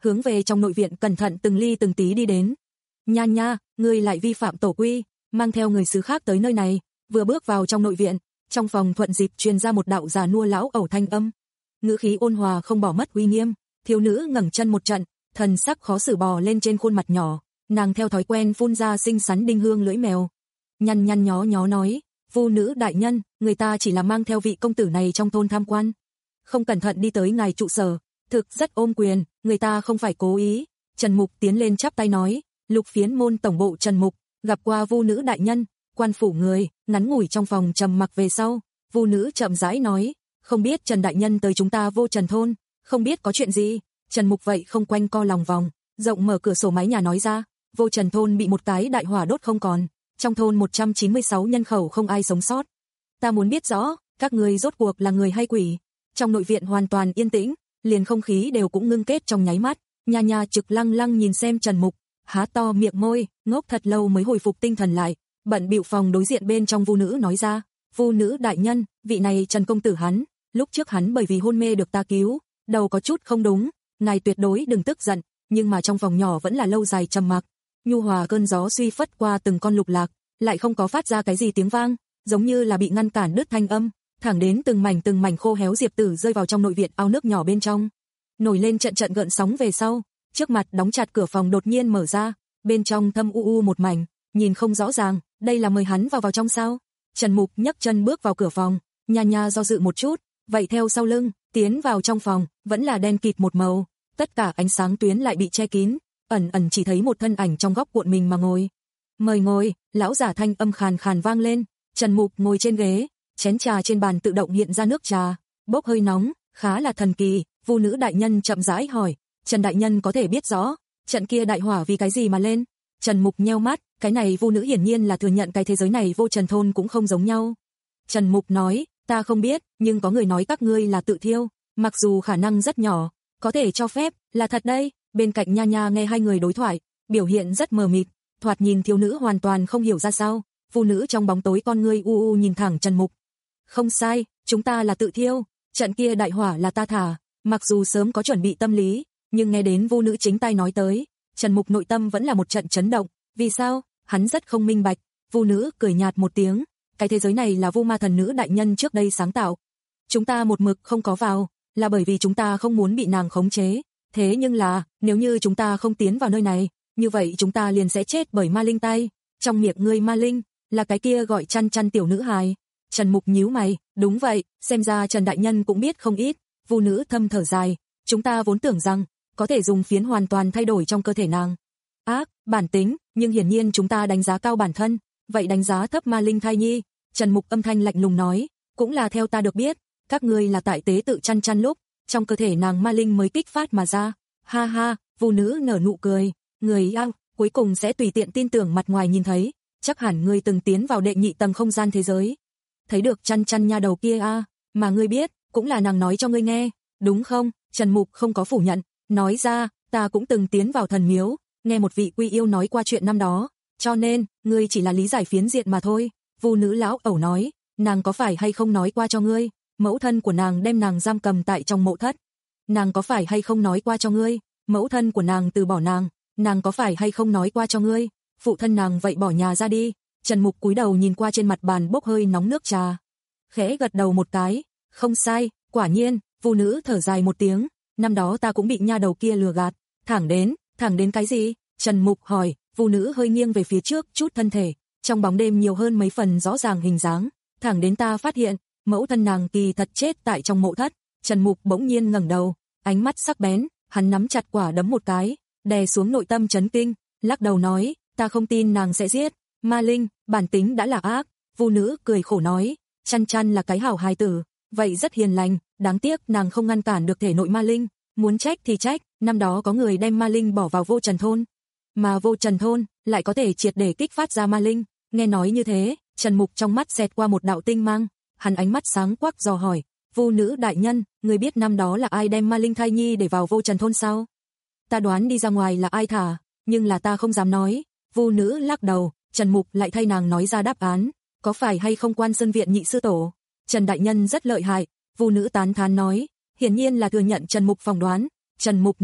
Speaker 2: hướng về trong nội viện cẩn thận từng ly từng tí đi đến. Nha nha, ngươi lại vi phạm tổ quy, mang theo người xứ khác tới nơi này. Vừa bước vào trong nội viện, trong phòng thuận dịp truyền ra một đạo già nua lão ẩu thanh âm. Ngữ khí ôn hòa không bỏ mất uy nghiêm, thiếu nữ ngẩng chân một trận, thần sắc khó xử bò lên trên khuôn mặt nhỏ, nàng theo thói quen phun ra xinh xắn đinh hương lưỡi mèo. Nhăn nhăn nhó nhó nói, Vu nữ đại nhân, người ta chỉ là mang theo vị công tử này trong thôn tham quan. Không cẩn thận đi tới ngài trụ sở, thực rất ôm quyền, người ta không phải cố ý. Trần Mục tiến lên chắp tay nói, Lục Phiến môn tổng bộ Trần Mục, gặp qua Vu nữ đại nhân. Quan phủ người, ngắn ngủi trong phòng trầm mặc về sau, Vu nữ chậm rãi nói, không biết Trần đại nhân tới chúng ta Vô Trần thôn, không biết có chuyện gì. Trần Mục vậy không quanh co lòng vòng, rộng mở cửa sổ mái nhà nói ra, Vô Trần thôn bị một cái đại hỏa đốt không còn, trong thôn một trăm chín mươi sáu nhân khẩu không ai sống sót. Ta muốn biết rõ, các ngươi rốt cuộc là người hay quỷ. Trong nội viện hoàn toàn yên tĩnh, liền không khí đều cũng ngưng kết trong nháy mắt. Nha nha trực lăng lăng nhìn xem Trần Mục, há to miệng môi, ngốc thật lâu mới hồi phục tinh thần lại, bận bịu phòng đối diện bên trong Vu nữ nói ra, Vu nữ đại nhân, vị này Trần công tử hắn, lúc trước hắn bởi vì hôn mê được ta cứu, đầu có chút không đúng, ngài tuyệt đối đừng tức giận, nhưng mà trong phòng nhỏ vẫn là lâu dài trầm mặc. Nhu hòa cơn gió suy phất qua từng con lục lạc, lại không có phát ra cái gì tiếng vang, giống như là bị ngăn cản đứt thanh âm, thẳng đến từng mảnh từng mảnh khô héo diệp tử rơi vào trong nội viện ao nước nhỏ bên trong. Nổi lên trận trận gợn sóng về sau, trước mặt đóng chặt cửa phòng đột nhiên mở ra, bên trong thâm u u một mảnh, nhìn không rõ ràng, đây là mời hắn vào vào trong sao? Trần Mục nhấc chân bước vào cửa phòng, nha nha do dự một chút, vậy theo sau lưng, tiến vào trong phòng, vẫn là đen kịt một màu, tất cả ánh sáng tuyến lại bị che kín, ẩn ẩn chỉ thấy một thân ảnh trong góc cuộn mình mà ngồi. Mời ngồi, lão giả thanh âm khàn khàn vang lên, Trần Mục ngồi trên ghế, chén trà trên bàn tự động hiện ra nước trà, bốc hơi nóng, khá là thần kỳ. Vu nữ đại nhân chậm rãi hỏi, Trần đại nhân có thể biết rõ, trận kia đại hỏa vì cái gì mà lên? Trần Mục nheo mắt, cái này Vu nữ hiển nhiên là thừa nhận cái thế giới này Vô Trần thôn cũng không giống nhau. Trần Mục nói, ta không biết, nhưng có người nói các ngươi là tự thiêu, mặc dù khả năng rất nhỏ, có thể cho phép, là thật đây. Bên cạnh nha nha nghe hai người đối thoại, biểu hiện rất mờ mịt, thoạt nhìn thiếu nữ hoàn toàn không hiểu ra sao. Vu nữ trong bóng tối con ngươi u u nhìn thẳng Trần Mục. Không sai, chúng ta là tự thiêu, trận kia đại hỏa là ta thả, mặc dù sớm có chuẩn bị tâm lý, nhưng nghe đến Vu nữ chính tay nói tới, Trần Mục nội tâm vẫn là một trận chấn động. Vì sao? Hắn rất không minh bạch. Vu nữ cười nhạt một tiếng, cái thế giới này là Vu ma thần nữ đại nhân trước đây sáng tạo. Chúng ta một mực không có vào, là bởi vì chúng ta không muốn bị nàng khống chế. Thế nhưng là, nếu như chúng ta không tiến vào nơi này, như vậy chúng ta liền sẽ chết bởi ma linh tay. Trong miệng ngươi ma linh, là cái kia gọi chăn chăn tiểu nữ hài. Trần Mục nhíu mày, đúng vậy, xem ra Trần đại nhân cũng biết không ít. Vu nữ thâm thở dài, chúng ta vốn tưởng rằng có thể dùng phiến hoàn toàn thay đổi trong cơ thể nàng. Ác, bản tính, nhưng hiển nhiên chúng ta đánh giá cao bản thân, vậy đánh giá thấp ma linh thai nhi. Trần Mục âm thanh lạnh lùng nói, cũng là theo ta được biết, các ngươi là tại tế tự chăn chăn lúc, trong cơ thể nàng ma linh mới kích phát mà ra. Ha ha, Vu nữ nở nụ cười, người ao, cuối cùng sẽ tùy tiện tin tưởng mặt ngoài nhìn thấy, chắc hẳn ngươi từng tiến vào đệ nhị tầng không gian thế giới. Thấy được chăn chăn nha đầu kia a, à, mà ngươi biết, cũng là nàng nói cho ngươi nghe, đúng không? Trần Mục không có phủ nhận, nói ra, ta cũng từng tiến vào thần miếu, nghe một vị quy yêu nói qua chuyện năm đó, cho nên, ngươi chỉ là lý giải phiến diện mà thôi. Vu nữ lão ẩu nói, nàng có phải hay không nói qua cho ngươi, mẫu thân của nàng đem nàng giam cầm tại trong mộ thất. Nàng có phải hay không nói qua cho ngươi, mẫu thân của nàng từ bỏ nàng, nàng có phải hay không nói qua cho ngươi, phụ thân nàng vậy bỏ nhà ra đi. Trần Mục cúi đầu nhìn qua trên mặt bàn bốc hơi nóng nước trà, khẽ gật đầu một cái, không sai, quả nhiên. Vu nữ thở dài một tiếng, năm đó ta cũng bị nha đầu kia lừa gạt, thẳng đến, thẳng đến cái gì? Trần Mục hỏi. Vu nữ hơi nghiêng về phía trước chút thân thể, trong bóng đêm nhiều hơn mấy phần rõ ràng hình dáng, thẳng đến ta phát hiện, mẫu thân nàng kỳ thật chết tại trong mộ thất. Trần Mục bỗng nhiên ngẩng đầu, ánh mắt sắc bén, hắn nắm chặt quả đấm một cái, đè xuống nội tâm chấn kinh, lắc đầu nói, ta không tin nàng sẽ giết, ma linh, bản tính đã là ác. Vu nữ cười khổ nói, chăn chăn là cái hảo hài tử, vậy rất hiền lành, đáng tiếc nàng không ngăn cản được thể nội ma linh, muốn trách thì trách, năm đó có người đem ma linh bỏ vào Vô Trần thôn, mà Vô Trần thôn lại có thể triệt để kích phát ra ma linh. Nghe nói như thế, Trần Mục trong mắt xẹt qua một đạo tinh mang, hắn ánh mắt sáng quắc dò hỏi, Vu nữ đại nhân, người biết năm đó là ai đem ma linh thai nhi để vào Vô Trần thôn sao? Ta đoán đi ra ngoài là ai thả, nhưng là ta không dám nói. Vu nữ lắc đầu. Trần Mục lại thay nàng nói ra đáp án, có phải hay không Quan Sơn viện nhị sư tổ? Trần đại nhân rất lợi hại. Vu nữ tán thán nói, hiển nhiên là thừa nhận Trần Mục phỏng đoán. Trần Mục nói,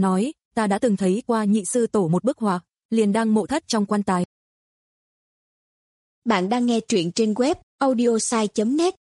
Speaker 2: ta đã từng thấy qua nhị sư tổ một bức họa, liền đang mộ thất trong quan tài.
Speaker 3: Bạn đang nghe truyện trên web audiosai chấm net.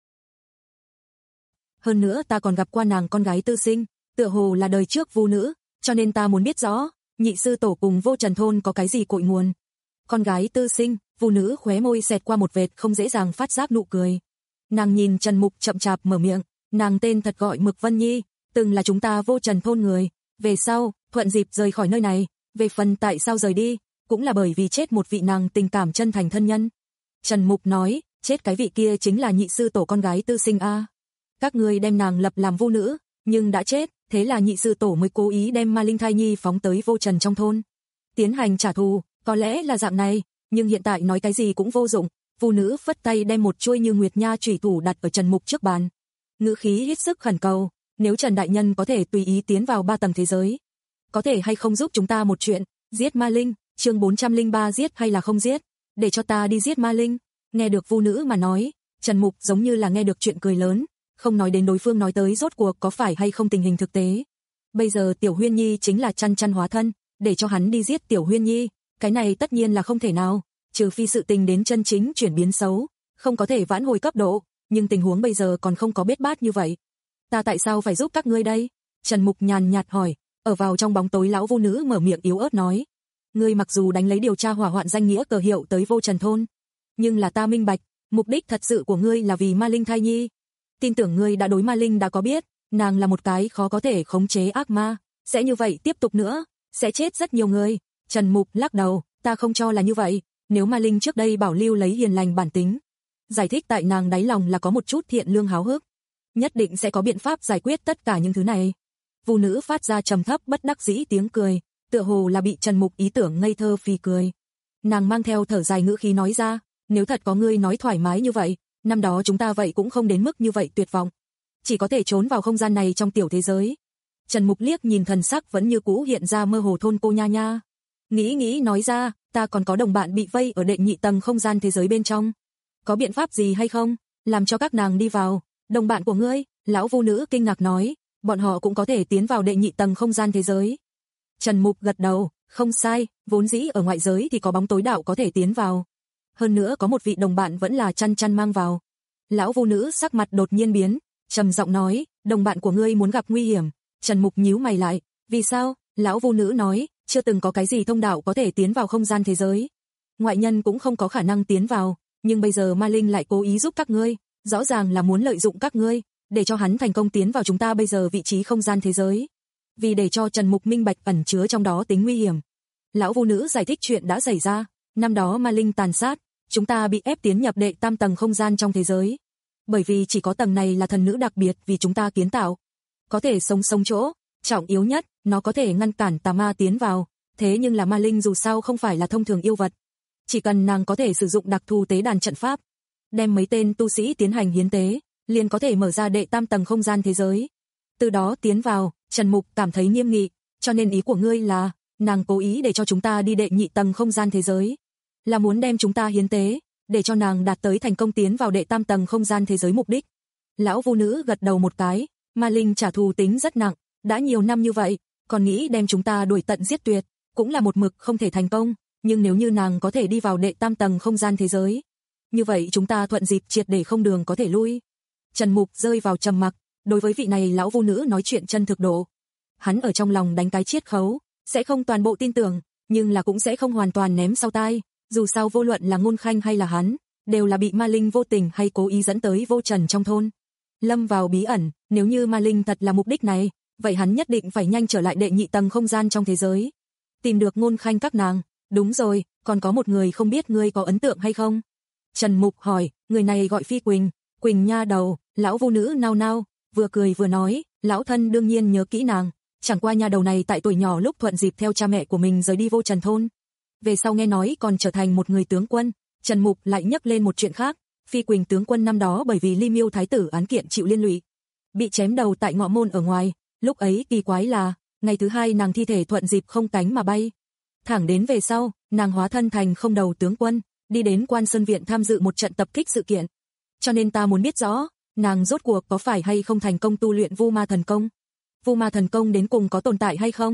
Speaker 2: Hơn nữa ta còn gặp qua nàng con gái tư sinh, tựa hồ là đời trước Vu nữ, cho nên ta muốn biết rõ, nhị sư tổ cùng Vô Trần thôn có cái gì cội nguồn. Con gái tư sinh, Vu nữ khóe môi xẹt qua một vệt không dễ dàng phát giác nụ cười. Nàng nhìn Trần Mục chậm chạp mở miệng, nàng tên thật gọi Mực Vân Nhi, từng là chúng ta Vô Trần thôn người, về sau, thuận dịp rời khỏi nơi này, về phần tại sao rời đi, cũng là bởi vì chết một vị nàng tình cảm chân thành thân nhân. Trần Mục nói, chết cái vị kia chính là nhị sư tổ con gái tư sinh a. Các ngươi đem nàng lập làm Vu nữ, nhưng đã chết, thế là nhị sư tổ mới cố ý đem Ma Linh thai nhi phóng tới Vô Trần trong thôn, tiến hành trả thù, có lẽ là dạng này, nhưng hiện tại nói cái gì cũng vô dụng. Vu nữ phất tay đem một chuôi như nguyệt nha chủy thủ đặt ở Trần Mục trước bàn, ngữ khí hết sức khẩn cầu, nếu Trần đại nhân có thể tùy ý tiến vào ba tầng thế giới, có thể hay không giúp chúng ta một chuyện, giết Ma Linh. Chương bốn trăm lẻ ba giết hay là không giết, để cho ta đi giết Ma Linh. Nghe được Vu nữ mà nói, Trần Mục giống như là nghe được chuyện cười lớn, không nói đến đối phương nói tới rốt cuộc có phải hay không tình hình thực tế. Bây giờ Tiểu Huyên Nhi chính là chăn chăn hóa thân, để cho hắn đi giết Tiểu Huyên Nhi, cái này tất nhiên là không thể nào, trừ phi sự tình đến chân chính chuyển biến xấu, không có thể vãn hồi cấp độ, nhưng tình huống bây giờ còn không có bết bát như vậy. Ta tại sao phải giúp các ngươi đây? Trần Mục nhàn nhạt hỏi. Ở vào trong bóng tối lão Vu nữ mở miệng yếu ớt nói, ngươi mặc dù đánh lấy điều tra hỏa hoạn danh nghĩa cờ hiệu tới Vô Trần thôn, nhưng là ta minh bạch, mục đích thật sự của ngươi là vì Ma Linh thai nhi. Tin tưởng ngươi đã đối Ma Linh đã có biết, nàng là một cái khó có thể khống chế ác ma, sẽ như vậy tiếp tục nữa, sẽ chết rất nhiều người. Trần Mục lắc đầu, ta không cho là như vậy, nếu Ma Linh trước đây bảo lưu lấy hiền lành bản tính, giải thích tại nàng đáy lòng là có một chút thiện lương háo hức, nhất định sẽ có biện pháp giải quyết tất cả những thứ này. Vu nữ phát ra trầm thấp bất đắc dĩ tiếng cười, tựa hồ là bị Trần Mục ý tưởng ngây thơ phì cười. Nàng mang theo thở dài ngữ khí nói ra, nếu thật có ngươi nói thoải mái như vậy, năm đó chúng ta vậy cũng không đến mức như vậy tuyệt vọng, chỉ có thể trốn vào không gian này trong tiểu thế giới. Trần Mục liếc nhìn thần sắc vẫn như cũ hiện ra mơ hồ thôn cô nha nha, nghĩ nghĩ nói ra, ta còn có đồng bạn bị vây ở đệ nhị tầng không gian thế giới bên trong, có biện pháp gì hay không, làm cho các nàng đi vào. Đồng bạn của ngươi? Lão Vu nữ kinh ngạc nói, bọn họ cũng có thể tiến vào đệ nhị tầng không gian thế giới. Trần Mục gật đầu, không sai, vốn dĩ ở ngoại giới thì có bóng tối đạo có thể tiến vào. Hơn nữa có một vị đồng bạn vẫn là chăn chăn mang vào. Lão Vu nữ sắc mặt đột nhiên biến, trầm giọng nói, đồng bạn của ngươi muốn gặp nguy hiểm. Trần Mục nhíu mày lại, vì sao? Lão Vu nữ nói, chưa từng có cái gì thông đạo có thể tiến vào không gian thế giới. Ngoại nhân cũng không có khả năng tiến vào, nhưng bây giờ Ma Linh lại cố ý giúp các ngươi, rõ ràng là muốn lợi dụng các ngươi, để cho hắn thành công tiến vào chúng ta bây giờ vị trí không gian thế giới. Vì để cho Trần Mục minh bạch ẩn chứa trong đó tính nguy hiểm, lão Vu nữ giải thích chuyện đã xảy ra, năm đó Ma Linh tàn sát, chúng ta bị ép tiến nhập đệ tam tầng không gian trong thế giới. Bởi vì chỉ có tầng này là thần nữ đặc biệt vì chúng ta kiến tạo, có thể sống sống chỗ, trọng yếu nhất, nó có thể ngăn cản tà ma tiến vào, thế nhưng là Ma Linh dù sao không phải là thông thường yêu vật. Chỉ cần nàng có thể sử dụng đặc thù tế đàn trận pháp, đem mấy tên tu sĩ tiến hành hiến tế, liền có thể mở ra đệ tam tầng không gian thế giới. Từ đó tiến vào, Trần Mục cảm thấy nghiêm nghị, cho nên ý của ngươi là, nàng cố ý để cho chúng ta đi đệ nhị tầng không gian thế giới, là muốn đem chúng ta hiến tế, để cho nàng đạt tới thành công tiến vào đệ tam tầng không gian thế giới mục đích. Lão Vu nữ gật đầu một cái, Ma Linh trả thù tính rất nặng, đã nhiều năm như vậy, còn nghĩ đem chúng ta đuổi tận giết tuyệt, cũng là một mực không thể thành công, nhưng nếu như nàng có thể đi vào đệ tam tầng không gian thế giới, như vậy chúng ta thuận dịp triệt để không đường có thể lui. Trần Mục rơi vào trầm mặc, đối với vị này lão Vu nữ nói chuyện chân thực độ, hắn ở trong lòng đánh cái chiết khấu, sẽ không toàn bộ tin tưởng, nhưng là cũng sẽ không hoàn toàn ném sau tai, dù sao vô luận là Ngôn Khanh hay là hắn, đều là bị Ma Linh vô tình hay cố ý dẫn tới Vô Trần trong thôn, lâm vào bí ẩn. Nếu như Ma Linh thật là mục đích này, vậy hắn nhất định phải nhanh trở lại đệ nhị tầng không gian trong thế giới, tìm được Ngôn Khanh các nàng. Đúng rồi, còn có một người không biết ngươi có ấn tượng hay không? Trần Mục hỏi, người này gọi Phi Quỳnh. Quỳnh nha đầu, lão Vu nữ nao nao, vừa cười vừa nói, lão thân đương nhiên nhớ kỹ nàng, chẳng qua nha đầu này tại tuổi nhỏ lúc thuận dịp theo cha mẹ của mình rời đi Vô Trần thôn, về sau nghe nói còn trở thành một người tướng quân. Trần Mục lại nhắc lên một chuyện khác, Phi Quỳnh tướng quân năm đó bởi vì Ly Miêu thái tử án kiện chịu liên lụy, bị chém đầu tại ngọ môn ở ngoài, lúc ấy kỳ quái là, ngày thứ hai nàng thi thể thuận dịp không cánh mà bay. Thẳng đến về sau, nàng hóa thân thành không đầu tướng quân, đi đến Quan Sơn viện tham dự một trận tập kích sự kiện. Cho nên ta muốn biết rõ, nàng rốt cuộc có phải hay không thành công tu luyện Vu Ma thần công? Vu Ma thần công đến cùng có tồn tại hay không?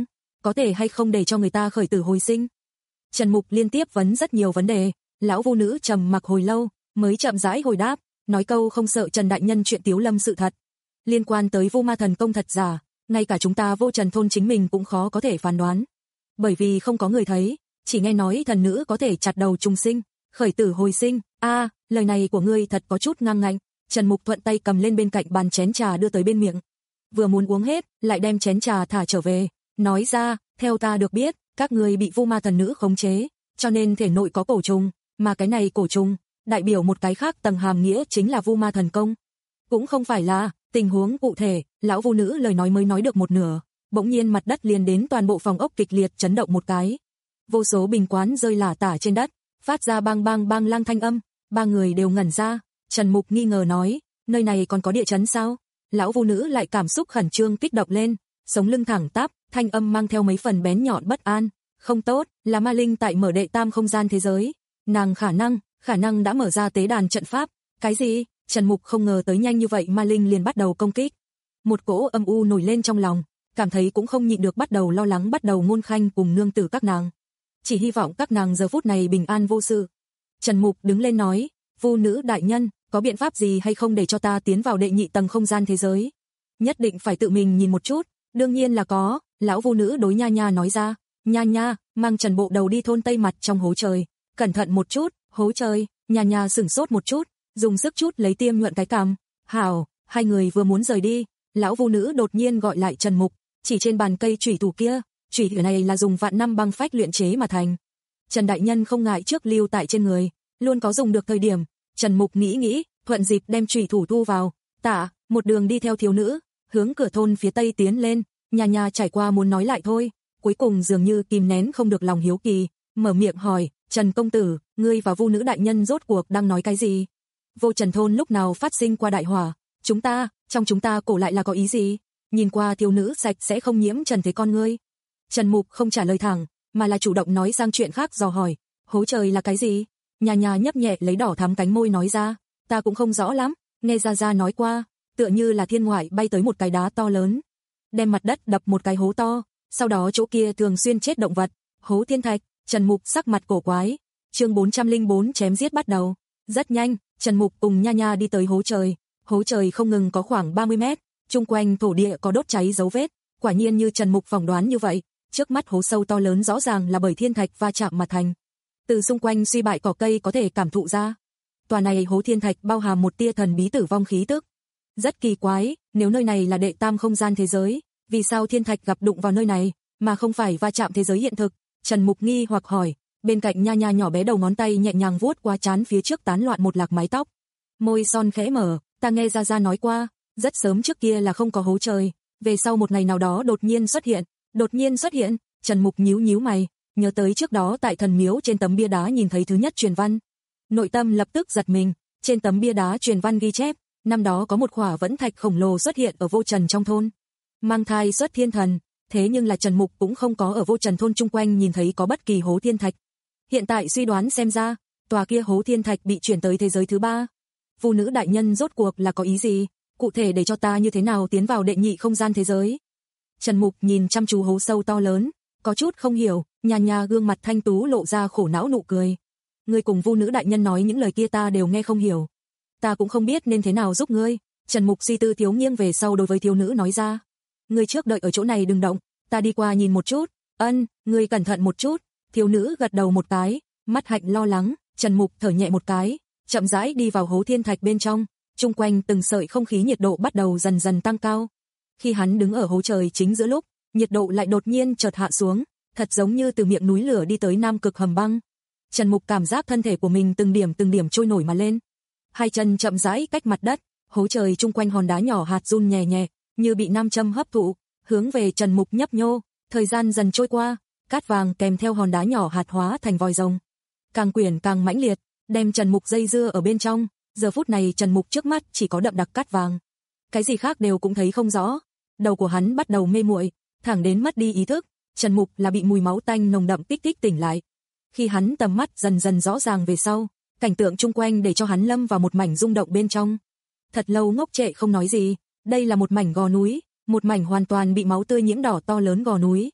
Speaker 2: có thể hay không để cho người ta khởi tử hồi sinh? Trần Mục liên tiếp vấn rất nhiều vấn đề, lão Vu nữ trầm mặc hồi lâu, mới chậm rãi hồi đáp, nói câu không sợ Trần đại nhân chuyện Tiếu Lâm sự thật. Liên quan tới Vu Ma thần công thật giả, ngay cả chúng ta Vô Trần thôn chính mình cũng khó có thể phán đoán. Bởi vì không có người thấy, chỉ nghe nói thần nữ có thể chặt đầu trùng sinh, khởi tử hồi sinh. A, à, lời này của ngươi thật có chút ngang ngạnh. Trần Mục thuận tay cầm lên bên cạnh bàn chén trà đưa tới bên miệng. Vừa muốn uống hết, lại đem chén trà thả trở về, nói ra, theo ta được biết, các ngươi bị Vu Ma thần nữ khống chế, cho nên thể nội có cổ trùng, mà cái này cổ trùng đại biểu một cái khác tầng hàm nghĩa chính là Vu Ma thần công. Cũng không phải là, tình huống cụ thể, lão Vu nữ lời nói mới nói được một nửa, bỗng nhiên mặt đất liền đến toàn bộ phòng ốc kịch liệt chấn động một cái. Vô số bình quán rơi lả tả trên đất, phát ra bang bang bang lang thanh âm, ba người đều ngẩn ra. Trần Mục nghi ngờ nói, nơi này còn có địa chấn sao? Lão Vu nữ lại cảm xúc khẩn trương kích động lên, sống lưng thẳng tắp, thanh âm mang theo mấy phần bén nhọn bất an. Không tốt, là ma linh tại mở đệ tam không gian thế giới. Nàng khả năng, khả năng đã mở ra tế đàn trận pháp. Cái gì? Trần Mục không ngờ tới nhanh như vậy ma linh liền bắt đầu công kích. Một cỗ âm u nổi lên trong lòng, cảm thấy cũng không nhịn được bắt đầu lo lắng, bắt đầu ngôn khanh cùng nương tử các nàng. Chỉ hy vọng các nàng giờ phút này bình an vô sự. Trần Mục đứng lên nói, Vu nữ đại nhân, có biện pháp gì hay không để cho ta tiến vào đệ nhị tầng không gian thế giới? Nhất định phải tự mình nhìn một chút. Đương nhiên là có, lão Vu nữ đối Nha Nha nói ra. Nha Nha, mang Trần Bộ Đầu đi thôn Tây Mặt trong hố trời. Cẩn thận một chút, hố trời. Nha Nha sửng sốt một chút, dùng sức chút lấy tiêm nhuận cái cằm. Hảo, hai người vừa muốn rời đi, lão Vu nữ đột nhiên gọi lại Trần Mục, chỉ trên bàn cây chủy thủ kia, chủy thủ này là dùng vạn năm băng phách luyện chế mà thành. Trần đại nhân không ngại trước lưu tại trên người, luôn có dùng được thời điểm. Trần Mục nghĩ nghĩ, thuận dịp đem chủy thủ thu vào, tạ, một đường đi theo thiếu nữ, hướng cửa thôn phía tây tiến lên. Nha Nha trải qua muốn nói lại thôi, cuối cùng dường như kìm nén không được lòng hiếu kỳ, mở miệng hỏi, Trần công tử, ngươi và Vu nữ đại nhân rốt cuộc đang nói cái gì? Vô Trần thôn lúc nào phát sinh qua đại hỏa? Chúng ta, trong chúng ta cổ lại là có ý gì? Nhìn qua thiếu nữ sạch sẽ không nhiễm trần thế con ngươi. Trần Mục không trả lời thẳng, mà là chủ động nói sang chuyện khác dò hỏi, hố trời là cái gì? Nha Nha nhấp nhẹ lấy đỏ thắm cánh môi nói ra, ta cũng không rõ lắm, nghe Gia Gia nói qua, tựa như là thiên ngoại bay tới một cái đá to lớn, đem mặt đất đập một cái hố to, sau đó chỗ kia thường xuyên chết động vật, hố thiên thạch. Trần Mục sắc mặt cổ quái. Chương bốn trăm lẻ bốn chém giết bắt đầu. Rất nhanh, Trần Mục cùng Nha Nha đi tới hố trời. Hố trời không ngừng có khoảng ba mươi mét, chung quanh thổ địa có đốt cháy dấu vết, quả nhiên như Trần Mục phỏng đoán như vậy, trước mắt hố sâu to lớn rõ ràng là bởi thiên thạch va chạm mà thành. Từ xung quanh suy bại cỏ cây có thể cảm thụ ra, tòa này hố thiên thạch bao hàm một tia thần bí tử vong khí tức. Rất kỳ quái, nếu nơi này là đệ tam không gian thế giới, vì sao thiên thạch gặp đụng vào nơi này, mà không phải va chạm thế giới hiện thực? Trần Mục nghi hoặc hỏi, bên cạnh Nha Nha nhỏ bé đầu ngón tay nhẹ nhàng vuốt qua trán phía trước tán loạn một lạc mái tóc. Môi son khẽ mở, ta nghe Gia Gia nói qua, rất sớm trước kia là không có hố trời, về sau một ngày nào đó đột nhiên xuất hiện, đột nhiên xuất hiện. Trần Mục nhíu nhíu mày, nhớ tới trước đó tại thần miếu trên tấm bia đá nhìn thấy thứ nhất truyền văn. Nội tâm lập tức giật mình, trên tấm bia đá truyền văn ghi chép, năm đó có một khỏa vẫn thạch khổng lồ xuất hiện ở Vô Trần trong thôn. Mang thai xuất thiên thần, thế nhưng là Trần Mục cũng không có ở Vô Trần thôn chung quanh nhìn thấy có bất kỳ hố thiên thạch. Hiện tại suy đoán xem ra, tòa kia hố thiên thạch bị chuyển tới thế giới thứ ba. Vu nữ đại nhân rốt cuộc là có ý gì? Cụ thể để cho ta như thế nào tiến vào đệ nhị không gian thế giới? Trần Mục nhìn chăm chú hố sâu to lớn, có chút không hiểu. Nha Nha gương mặt thanh tú lộ ra khổ não nụ cười. Ngươi cùng Vu nữ đại nhân nói những lời kia ta đều nghe không hiểu. Ta cũng không biết nên thế nào giúp ngươi. Trần Mục suy tư thiếu nghiêng về sau đối với thiếu nữ nói ra. Ngươi trước đợi ở chỗ này đừng động, ta đi qua nhìn một chút. Ân, ngươi cẩn thận một chút. Thiếu nữ gật đầu một cái, mắt hạnh lo lắng. Trần Mục thở nhẹ một cái, chậm rãi đi vào hố thiên thạch bên trong. Chung quanh từng sợi không khí nhiệt độ bắt đầu dần dần tăng cao. Khi hắn đứng ở hố trời chính giữa lúc, nhiệt độ lại đột nhiên chợt hạ xuống, thật giống như từ miệng núi lửa đi tới nam cực hầm băng. Trần Mục cảm giác thân thể của mình từng điểm từng điểm trôi nổi mà lên. Hai chân chậm rãi cách mặt đất, hố trời chung quanh hòn đá nhỏ hạt run nhẹ nhẹ, như bị nam châm hấp thụ, hướng về Trần Mục nhấp nhô. Thời gian dần trôi qua, cát vàng kèm theo hòn đá nhỏ hạt hóa thành vòi rồng, càng quyển càng mãnh liệt, đem Trần Mục dây dưa ở bên trong. Giờ phút này Trần Mục trước mắt chỉ có đậm đặc cát vàng, cái gì khác đều cũng thấy không rõ. Đầu của hắn bắt đầu mê muội, thẳng đến mất đi ý thức. Trần Mục là bị mùi máu tanh nồng đậm kích thích tỉnh lại. Khi hắn tầm mắt dần dần rõ ràng về sau, cảnh tượng chung quanh để cho hắn lâm vào một mảnh rung động bên trong. Thật lâu ngốc trệ không nói gì, đây là một mảnh gò núi, một mảnh hoàn toàn bị máu tươi nhiễm đỏ to lớn gò núi.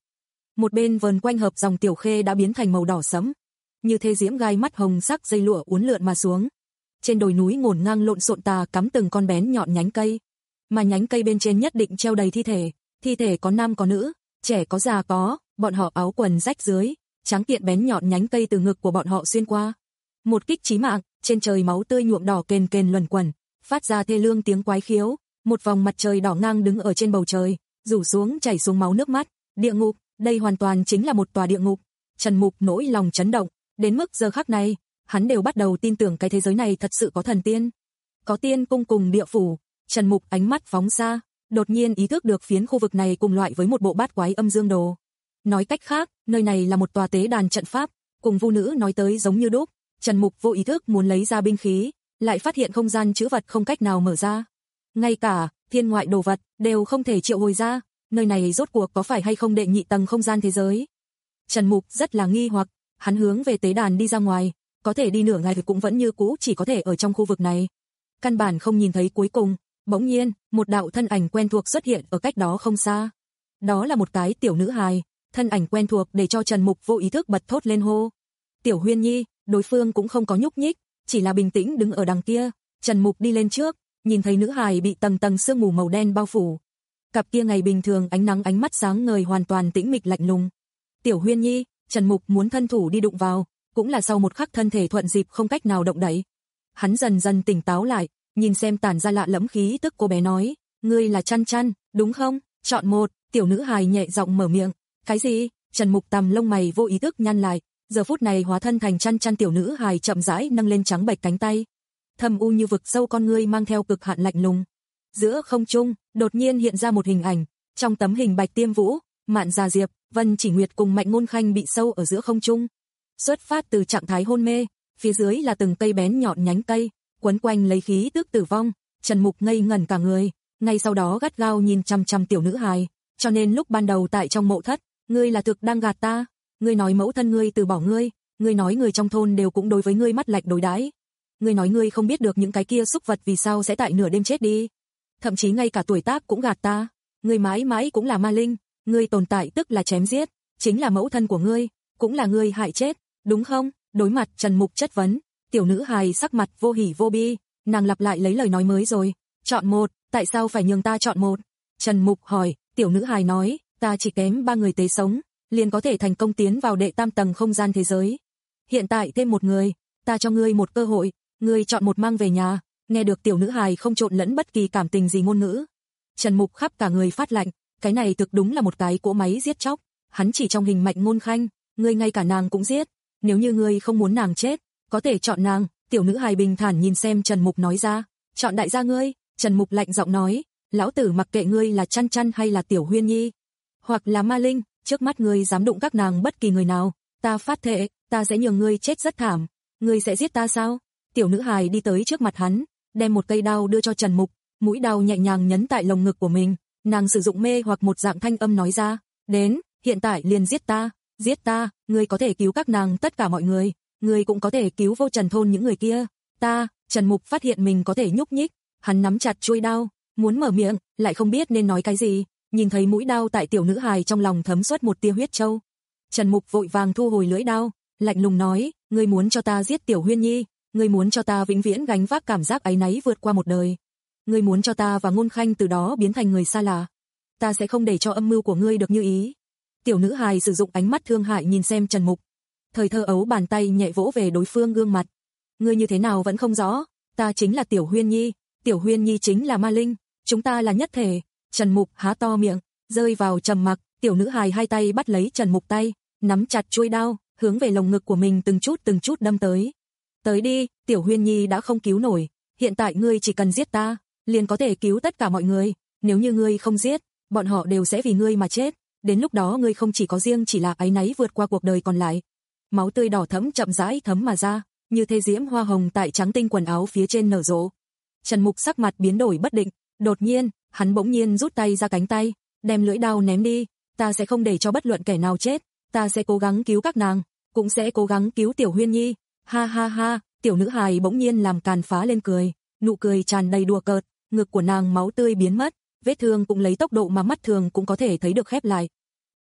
Speaker 2: một bên vờn quanh hợp dòng tiểu khê đã biến thành màu đỏ sẫm, như thê diễm gai mắt hồng sắc dây lụa uốn lượn mà xuống. Trên đồi núi ngổn ngang lộn xộn tà cắm từng con bén nhọn nhánh cây, mà nhánh cây bên trên nhất định treo đầy thi thể, thi thể có nam có nữ, trẻ có già có, bọn họ áo quần rách dưới, tráng kiện bén nhọn nhánh cây từ ngực của bọn họ xuyên qua. Một kích chí mạng, trên trời máu tươi nhuộm đỏ kền kền luẩn quẩn, phát ra thê lương tiếng quái khiếu, một vòng mặt trời đỏ ngang đứng ở trên bầu trời, rủ xuống chảy xuống máu nước mắt, địa ngục, đây hoàn toàn chính là một tòa địa ngục. Trần Mục nỗi lòng chấn động, đến mức giờ khắc này, hắn đều bắt đầu tin tưởng cái thế giới này thật sự có thần tiên, có tiên cung cùng địa phủ. Trần Mục ánh mắt phóng xa, đột nhiên ý thức được phiến khu vực này cùng loại với một bộ bát quái âm dương đồ. Nói cách khác, nơi này là một tòa tế đàn trận pháp, cùng vu nữ nói tới giống như đúc. Trần Mục vô ý thức muốn lấy ra binh khí, lại phát hiện không gian trữ vật không cách nào mở ra. Ngay cả thiên ngoại đồ vật đều không thể triệu hồi ra, nơi này rốt cuộc có phải hay không đệ nhị tầng không gian thế giới? Trần Mục rất là nghi hoặc, hắn hướng về tế đàn đi ra ngoài, có thể đi nửa ngày thì cũng vẫn như cũ chỉ có thể ở trong khu vực này. Căn bản không nhìn thấy cuối cùng, bỗng nhiên, một đạo thân ảnh quen thuộc xuất hiện ở cách đó không xa. Đó là một cái tiểu nữ hài, thân ảnh quen thuộc để cho Trần Mục vô ý thức bật thốt lên hô. Tiểu Huyên Nhi, đối phương cũng không có nhúc nhích, chỉ là bình tĩnh đứng ở đằng kia. Trần Mục đi lên trước, nhìn thấy nữ hài bị tầng tầng sương mù màu đen bao phủ. Cặp kia ngày bình thường ánh nắng ánh mắt sáng ngời hoàn toàn tĩnh mịch lạnh lùng. Tiểu Huyên Nhi, Trần Mục muốn thân thủ đi đụng vào, cũng là sau một khắc thân thể thuận dịp không cách nào động đậy. Hắn dần dần tỉnh táo lại, nhìn xem tản ra lạ lẫm khí tức cô bé nói, ngươi là Chăn Chăn, đúng không? Chọn một. Tiểu nữ hài nhẹ giọng mở miệng. Cái gì? Trần Mục tằm lông mày vô ý thức nhăn lại, giờ phút này hóa thân thành Chăn Chăn tiểu nữ hài chậm rãi nâng lên trắng bệch cánh tay, thâm u như vực sâu con ngươi mang theo cực hạn lạnh lùng. Giữa không trung, đột nhiên hiện ra một hình ảnh, trong tấm hình Bạch Tiêm Vũ, Mạn Già Diệp, Vân Chỉ Nguyệt cùng Mạnh Ngôn Khanh bị sâu ở giữa không trung. Xuất phát từ trạng thái hôn mê, phía dưới là từng cây bén nhọn nhánh cây, quấn quanh lấy khí tức tử vong. Trần Mục ngây ngẩn cả người, ngay sau đó gắt gao nhìn chằm chằm tiểu nữ hài, cho nên lúc ban đầu tại trong mộ thất, ngươi là thực đang gạt ta, ngươi nói mẫu thân ngươi từ bỏ ngươi, ngươi nói người trong thôn đều cũng đối với ngươi mắt lạnh đối đãi, ngươi nói ngươi không biết được những cái kia súc vật vì sao sẽ tại nửa đêm chết đi, thậm chí ngay cả tuổi tác cũng gạt ta, ngươi mãi mãi cũng là ma linh, ngươi tồn tại tức là chém giết, chính là mẫu thân của ngươi, cũng là ngươi hại chết, đúng không? Đối mặt Trần Mục chất vấn, tiểu nữ hài sắc mặt vô hỉ vô bi, nàng lặp lại lấy lời nói mới rồi, chọn một, tại sao phải nhường ta chọn một? Trần Mục hỏi, tiểu nữ hài nói, ta chỉ kém ba người tế sống, liền có thể thành công tiến vào đệ tam tầng không gian thế giới. Hiện tại thêm một người, ta cho ngươi một cơ hội, ngươi chọn một mang về nhà. Nghe được tiểu nữ hài không trộn lẫn bất kỳ cảm tình gì ngôn ngữ, Trần Mục khắp cả người phát lạnh, cái này thực đúng là một cái cỗ máy giết chóc, hắn chỉ trong hình Mạnh Ngôn Khanh, ngươi ngay cả nàng cũng giết, nếu như ngươi không muốn nàng chết, có thể chọn nàng. Tiểu nữ hài bình thản nhìn xem Trần Mục nói ra, chọn đại gia ngươi. Trần Mục lạnh giọng nói, lão tử mặc kệ ngươi là Chăn Chăn hay là Tiểu Huyên Nhi, hoặc là ma linh, trước mắt ngươi dám đụng các nàng bất kỳ người nào, ta phát thệ, ta sẽ nhường ngươi chết rất thảm. Ngươi sẽ giết ta sao? Tiểu nữ hài đi tới trước mặt hắn, đem một cây đao đưa cho Trần Mục, mũi đao nhẹ nhàng nhấn tại lồng ngực của mình, nàng sử dụng mê hoặc một dạng thanh âm nói ra, đến, hiện tại liền giết ta, giết ta, ngươi có thể cứu các nàng tất cả mọi người, ngươi cũng có thể cứu Vô Trần thôn những người kia. Ta, Trần Mục phát hiện mình có thể nhúc nhích, hắn nắm chặt chuôi đao, muốn mở miệng, lại không biết nên nói cái gì, nhìn thấy mũi đao tại tiểu nữ hài trong lòng thấm xuất một tia huyết châu. Trần Mục vội vàng thu hồi lưỡi đao, lạnh lùng nói, ngươi muốn cho ta giết Tiểu Huyên Nhi, ngươi muốn cho ta vĩnh viễn gánh vác cảm giác áy náy vượt qua một đời, ngươi muốn cho ta và Ngôn Khanh từ đó biến thành người xa lạ, ta sẽ không để cho âm mưu của ngươi được như ý. Tiểu nữ hài sử dụng ánh mắt thương hại nhìn xem Trần Mục, thời thơ ấu bàn tay nhẹ vỗ về đối phương gương mặt. Ngươi như thế nào vẫn không rõ, ta chính là Tiểu Huyên Nhi, Tiểu Huyên Nhi chính là ma linh, chúng ta là nhất thể. Trần Mục há to miệng, rơi vào trầm mặc. Tiểu nữ hài hai tay bắt lấy Trần Mục tay, nắm chặt chuôi đao, hướng về lồng ngực của mình từng chút từng chút đâm tới. Tới đi, Tiểu Huyên Nhi đã không cứu nổi, hiện tại ngươi chỉ cần giết ta, liền có thể cứu tất cả mọi người, nếu như ngươi không giết, bọn họ đều sẽ vì ngươi mà chết, đến lúc đó ngươi không chỉ có riêng chỉ là áy náy vượt qua cuộc đời còn lại. Máu tươi đỏ thẫm chậm rãi thấm mà ra, như thê diễm hoa hồng tại trắng tinh quần áo phía trên nở rộ. Trần Mục sắc mặt biến đổi bất định, đột nhiên, hắn bỗng nhiên rút tay ra cánh tay, đem lưỡi đao ném đi, ta sẽ không để cho bất luận kẻ nào chết, ta sẽ cố gắng cứu các nàng, cũng sẽ cố gắng cứu Tiểu Huyên Nhi. Ha ha ha, tiểu nữ hài bỗng nhiên làm càn phá lên cười, nụ cười tràn đầy đùa cợt, ngực của nàng máu tươi biến mất, vết thương cũng lấy tốc độ mà mắt thường cũng có thể thấy được khép lại.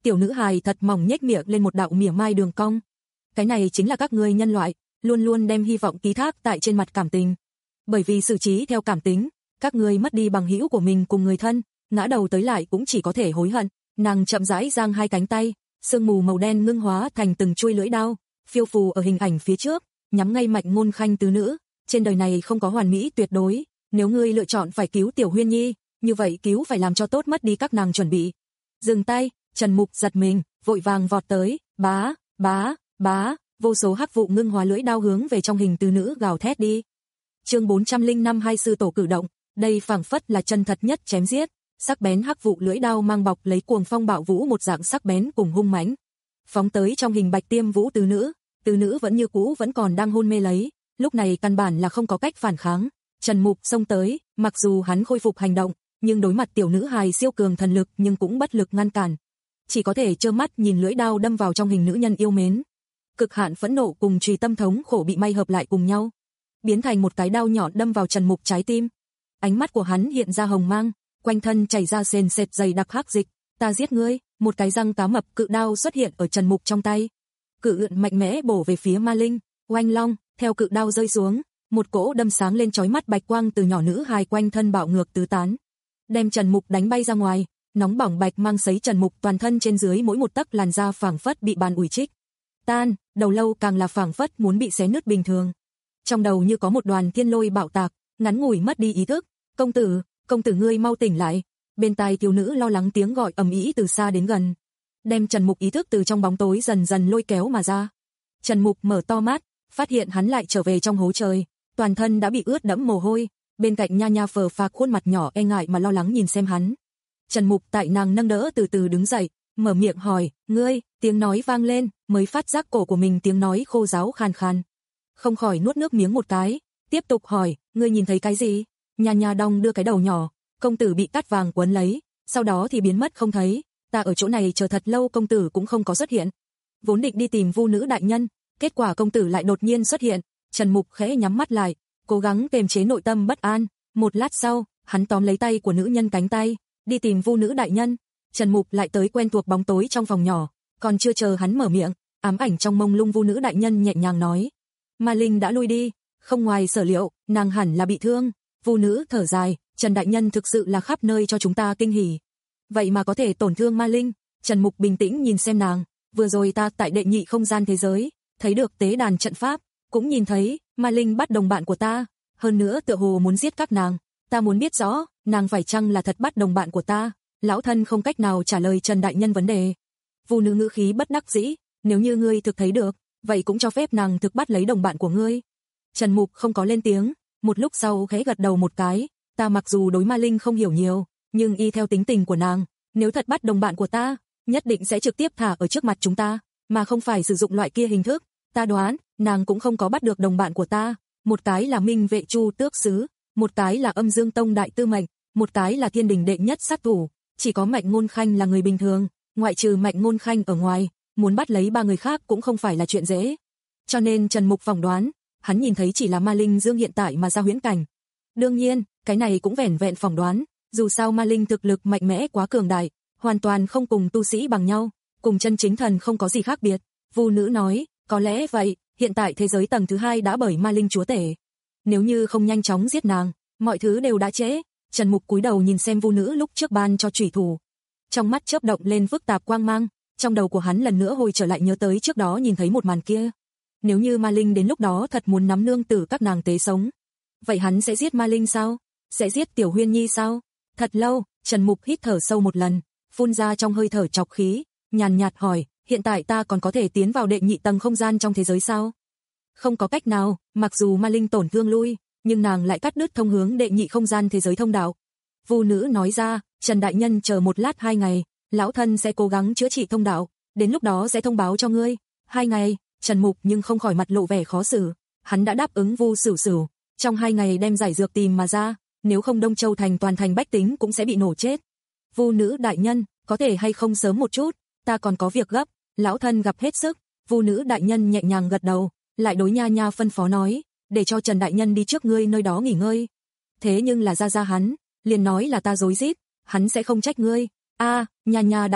Speaker 2: Tiểu nữ hài thật mỏng nhếch miệng lên một đạo mỉa mai đường cong. Cái này chính là các ngươi nhân loại, luôn luôn đem hy vọng ký thác tại trên mặt cảm tình. Bởi vì xử trí theo cảm tính, các ngươi mất đi bằng hữu của mình cùng người thân, ngã đầu tới lại cũng chỉ có thể hối hận. Nàng chậm rãi giang hai cánh tay, sương mù màu đen ngưng hóa thành từng chuôi lưỡi đao, phiêu phù ở hình ảnh phía trước, nhắm ngay Mạnh Ngôn Khanh tứ nữ. Trên đời này không có hoàn mỹ tuyệt đối, nếu ngươi lựa chọn phải cứu Tiểu Huyên Nhi, như vậy cứu phải làm cho tốt mất đi các nàng chuẩn bị. Dừng tay, Trần Mục giật mình, vội vàng vọt tới, bá, bá, bá, vô số hắc vụ ngưng hóa lưỡi đao hướng về trong hình tứ nữ gào thét đi. Chương bốn trăm lẻ năm hai sư tổ cử động, đây phảng phất là chân thật nhất chém giết, sắc bén hắc vụ lưỡi đao mang bọc lấy cuồng phong bạo vũ một dạng sắc bén cùng hung mãnh, phóng tới trong hình Bạch Tiêm Vũ tứ nữ. Tứ nữ vẫn như cũ vẫn còn đang hôn mê lấy, lúc này căn bản là không có cách phản kháng. Trần Mục xông tới, mặc dù hắn khôi phục hành động, nhưng đối mặt tiểu nữ hài siêu cường thần lực nhưng cũng bất lực ngăn cản, chỉ có thể trơ mắt nhìn lưỡi đao đâm vào trong hình nữ nhân yêu mến. Cực hạn phẫn nộ cùng trùy tâm thống khổ bị may hợp lại cùng nhau, biến thành một cái đao nhọn đâm vào Trần Mục trái tim. Ánh mắt của hắn hiện ra hồng mang, quanh thân chảy ra sền sệt dày đặc hắc dịch. Ta giết ngươi, một cái răng cá mập cự đao xuất hiện ở Trần Mục trong tay. Cự ượn mạnh mẽ bổ về phía Ma Linh, oanh long, theo cự đao rơi xuống, một cỗ đâm sáng lên chói mắt bạch quang từ nhỏ nữ hài quanh thân bạo ngược tứ tán, đem Trần Mục đánh bay ra ngoài. Nóng bỏng bạch mang sấy Trần Mục toàn thân trên dưới mỗi một tấc làn da phảng phất bị bàn ủi trích tan, đầu lâu càng là phảng phất muốn bị xé nứt bình thường. Trong đầu như có một đoàn thiên lôi bạo tạc, ngắn ngủi mất đi ý thức. Công tử, công tử ngươi mau tỉnh lại. Bên tai thiếu nữ lo lắng tiếng gọi ầm ĩ từ xa đến gần, đem Trần Mục ý thức từ trong bóng tối dần dần lôi kéo mà ra. Trần Mục mở to mắt, phát hiện hắn lại trở về trong hố trời, toàn thân đã bị ướt đẫm mồ hôi, bên cạnh Nha Nha phờ phạc khuôn mặt nhỏ e ngại mà lo lắng nhìn xem hắn. Trần Mục tại nàng nâng đỡ từ từ đứng dậy, mở miệng hỏi, ngươi, tiếng nói vang lên, mới phát giác cổ của mình tiếng nói khô ráo khan khan. Không khỏi nuốt nước miếng một cái, tiếp tục hỏi, ngươi nhìn thấy cái gì? Nha Nha đong đưa cái đầu nhỏ, công tử bị cát vàng quấn lấy, sau đó thì biến mất không thấy, ta ở chỗ này chờ thật lâu công tử cũng không có xuất hiện. Vốn định đi tìm Vu nữ đại nhân, kết quả công tử lại đột nhiên xuất hiện. Trần Mục khẽ nhắm mắt lại, cố gắng kiềm chế nội tâm bất an. Một lát sau, hắn tóm lấy tay của nữ nhân cánh tay, đi tìm Vu nữ đại nhân. Trần Mục lại tới quen thuộc bóng tối trong phòng nhỏ, còn chưa chờ hắn mở miệng, ám ảnh trong mông lung Vu nữ đại nhân nhẹ nhàng nói, Ma Linh đã lui đi, không ngoài sở liệu, nàng hẳn là bị thương. Vu nữ thở dài, Trần đại nhân thực sự là khắp nơi cho chúng ta kinh hỉ, vậy mà có thể tổn thương Ma Linh. Trần Mục bình tĩnh nhìn xem nàng, vừa rồi ta tại đệ nhị không gian thế giới, thấy được tế đàn trận pháp, cũng nhìn thấy Ma Linh bắt đồng bạn của ta, hơn nữa tựa hồ muốn giết các nàng, ta muốn biết rõ, nàng phải chăng là thật bắt đồng bạn của ta. Lão thân không cách nào trả lời Trần đại nhân vấn đề. Vu nữ ngữ khí bất đắc dĩ, nếu như ngươi thực thấy được, vậy cũng cho phép nàng thực bắt lấy đồng bạn của ngươi. Trần Mục không có lên tiếng, một lúc sau khẽ gật đầu một cái, ta mặc dù đối Ma Linh không hiểu nhiều, nhưng y theo tính tình của nàng, nếu thật bắt đồng bạn của ta, nhất định sẽ trực tiếp thả ở trước mặt chúng ta, mà không phải sử dụng loại kia hình thức. Ta đoán, nàng cũng không có bắt được đồng bạn của ta, một cái là Minh Vệ Chu tước sứ, một cái là Âm Dương Tông đại tư mệnh, một cái là Thiên Đình đệ nhất sát thủ, chỉ có Mạnh Ngôn Khanh là người bình thường, ngoại trừ Mạnh Ngôn Khanh ở ngoài, muốn bắt lấy ba người khác cũng không phải là chuyện dễ. Cho nên Trần Mục phỏng đoán, hắn nhìn thấy chỉ là Ma Linh Dương hiện tại mà ra huyễn cảnh. Đương nhiên, cái này cũng vẻn vẹn phỏng đoán, dù sao Ma Linh thực lực mạnh mẽ quá cường đại, hoàn toàn không cùng tu sĩ bằng nhau, cùng chân chính thần không có gì khác biệt. Vu nữ nói, có lẽ vậy, hiện tại thế giới tầng thứ hai đã bởi Ma Linh chúa tể. Nếu như không nhanh chóng giết nàng, mọi thứ đều đã trễ. Trần Mục cúi đầu nhìn xem Vu nữ lúc trước ban cho chủy thủ, trong mắt chớp động lên phức tạp quang mang, trong đầu của hắn lần nữa hồi trở lại nhớ tới trước đó nhìn thấy một màn kia. Nếu như Ma Linh đến lúc đó thật muốn nắm nương tử các nàng tế sống, vậy hắn sẽ giết Ma Linh sao? Sẽ giết Tiểu Huyên Nhi sao? Thật lâu, Trần Mục hít thở sâu một lần, phun ra trong hơi thở trọc khí, nhàn nhạt hỏi, hiện tại ta còn có thể tiến vào đệ nhị tầng không gian trong thế giới sao? Không có cách nào, mặc dù Ma Linh tổn thương lui, nhưng nàng lại cắt đứt thông hướng đệ nhị không gian thế giới thông đạo. Vu nữ nói ra, Trần đại nhân chờ một lát hai ngày, lão thân sẽ cố gắng chữa trị thông đạo, đến lúc đó sẽ thông báo cho ngươi. Hai ngày, Trần Mục nhưng không khỏi mặt lộ vẻ khó xử, hắn đã đáp ứng Vu Sửu Sửu, trong hai ngày đem giải dược tìm mà ra, nếu không Đông Châu thành toàn thành bách tính cũng sẽ bị nổ chết. Vu nữ đại nhân, có thể hay không sớm một chút, ta còn có việc gấp. Lão thân gặp hết sức. Vu nữ đại nhân nhẹ nhàng gật đầu, lại đối Nha Nha phân phó nói, để cho Trần đại nhân đi trước ngươi nơi đó nghỉ ngơi. Thế nhưng là ra ra hắn, liền nói là ta dối rít, hắn sẽ không trách ngươi. A, à, Nha Nha đã biết,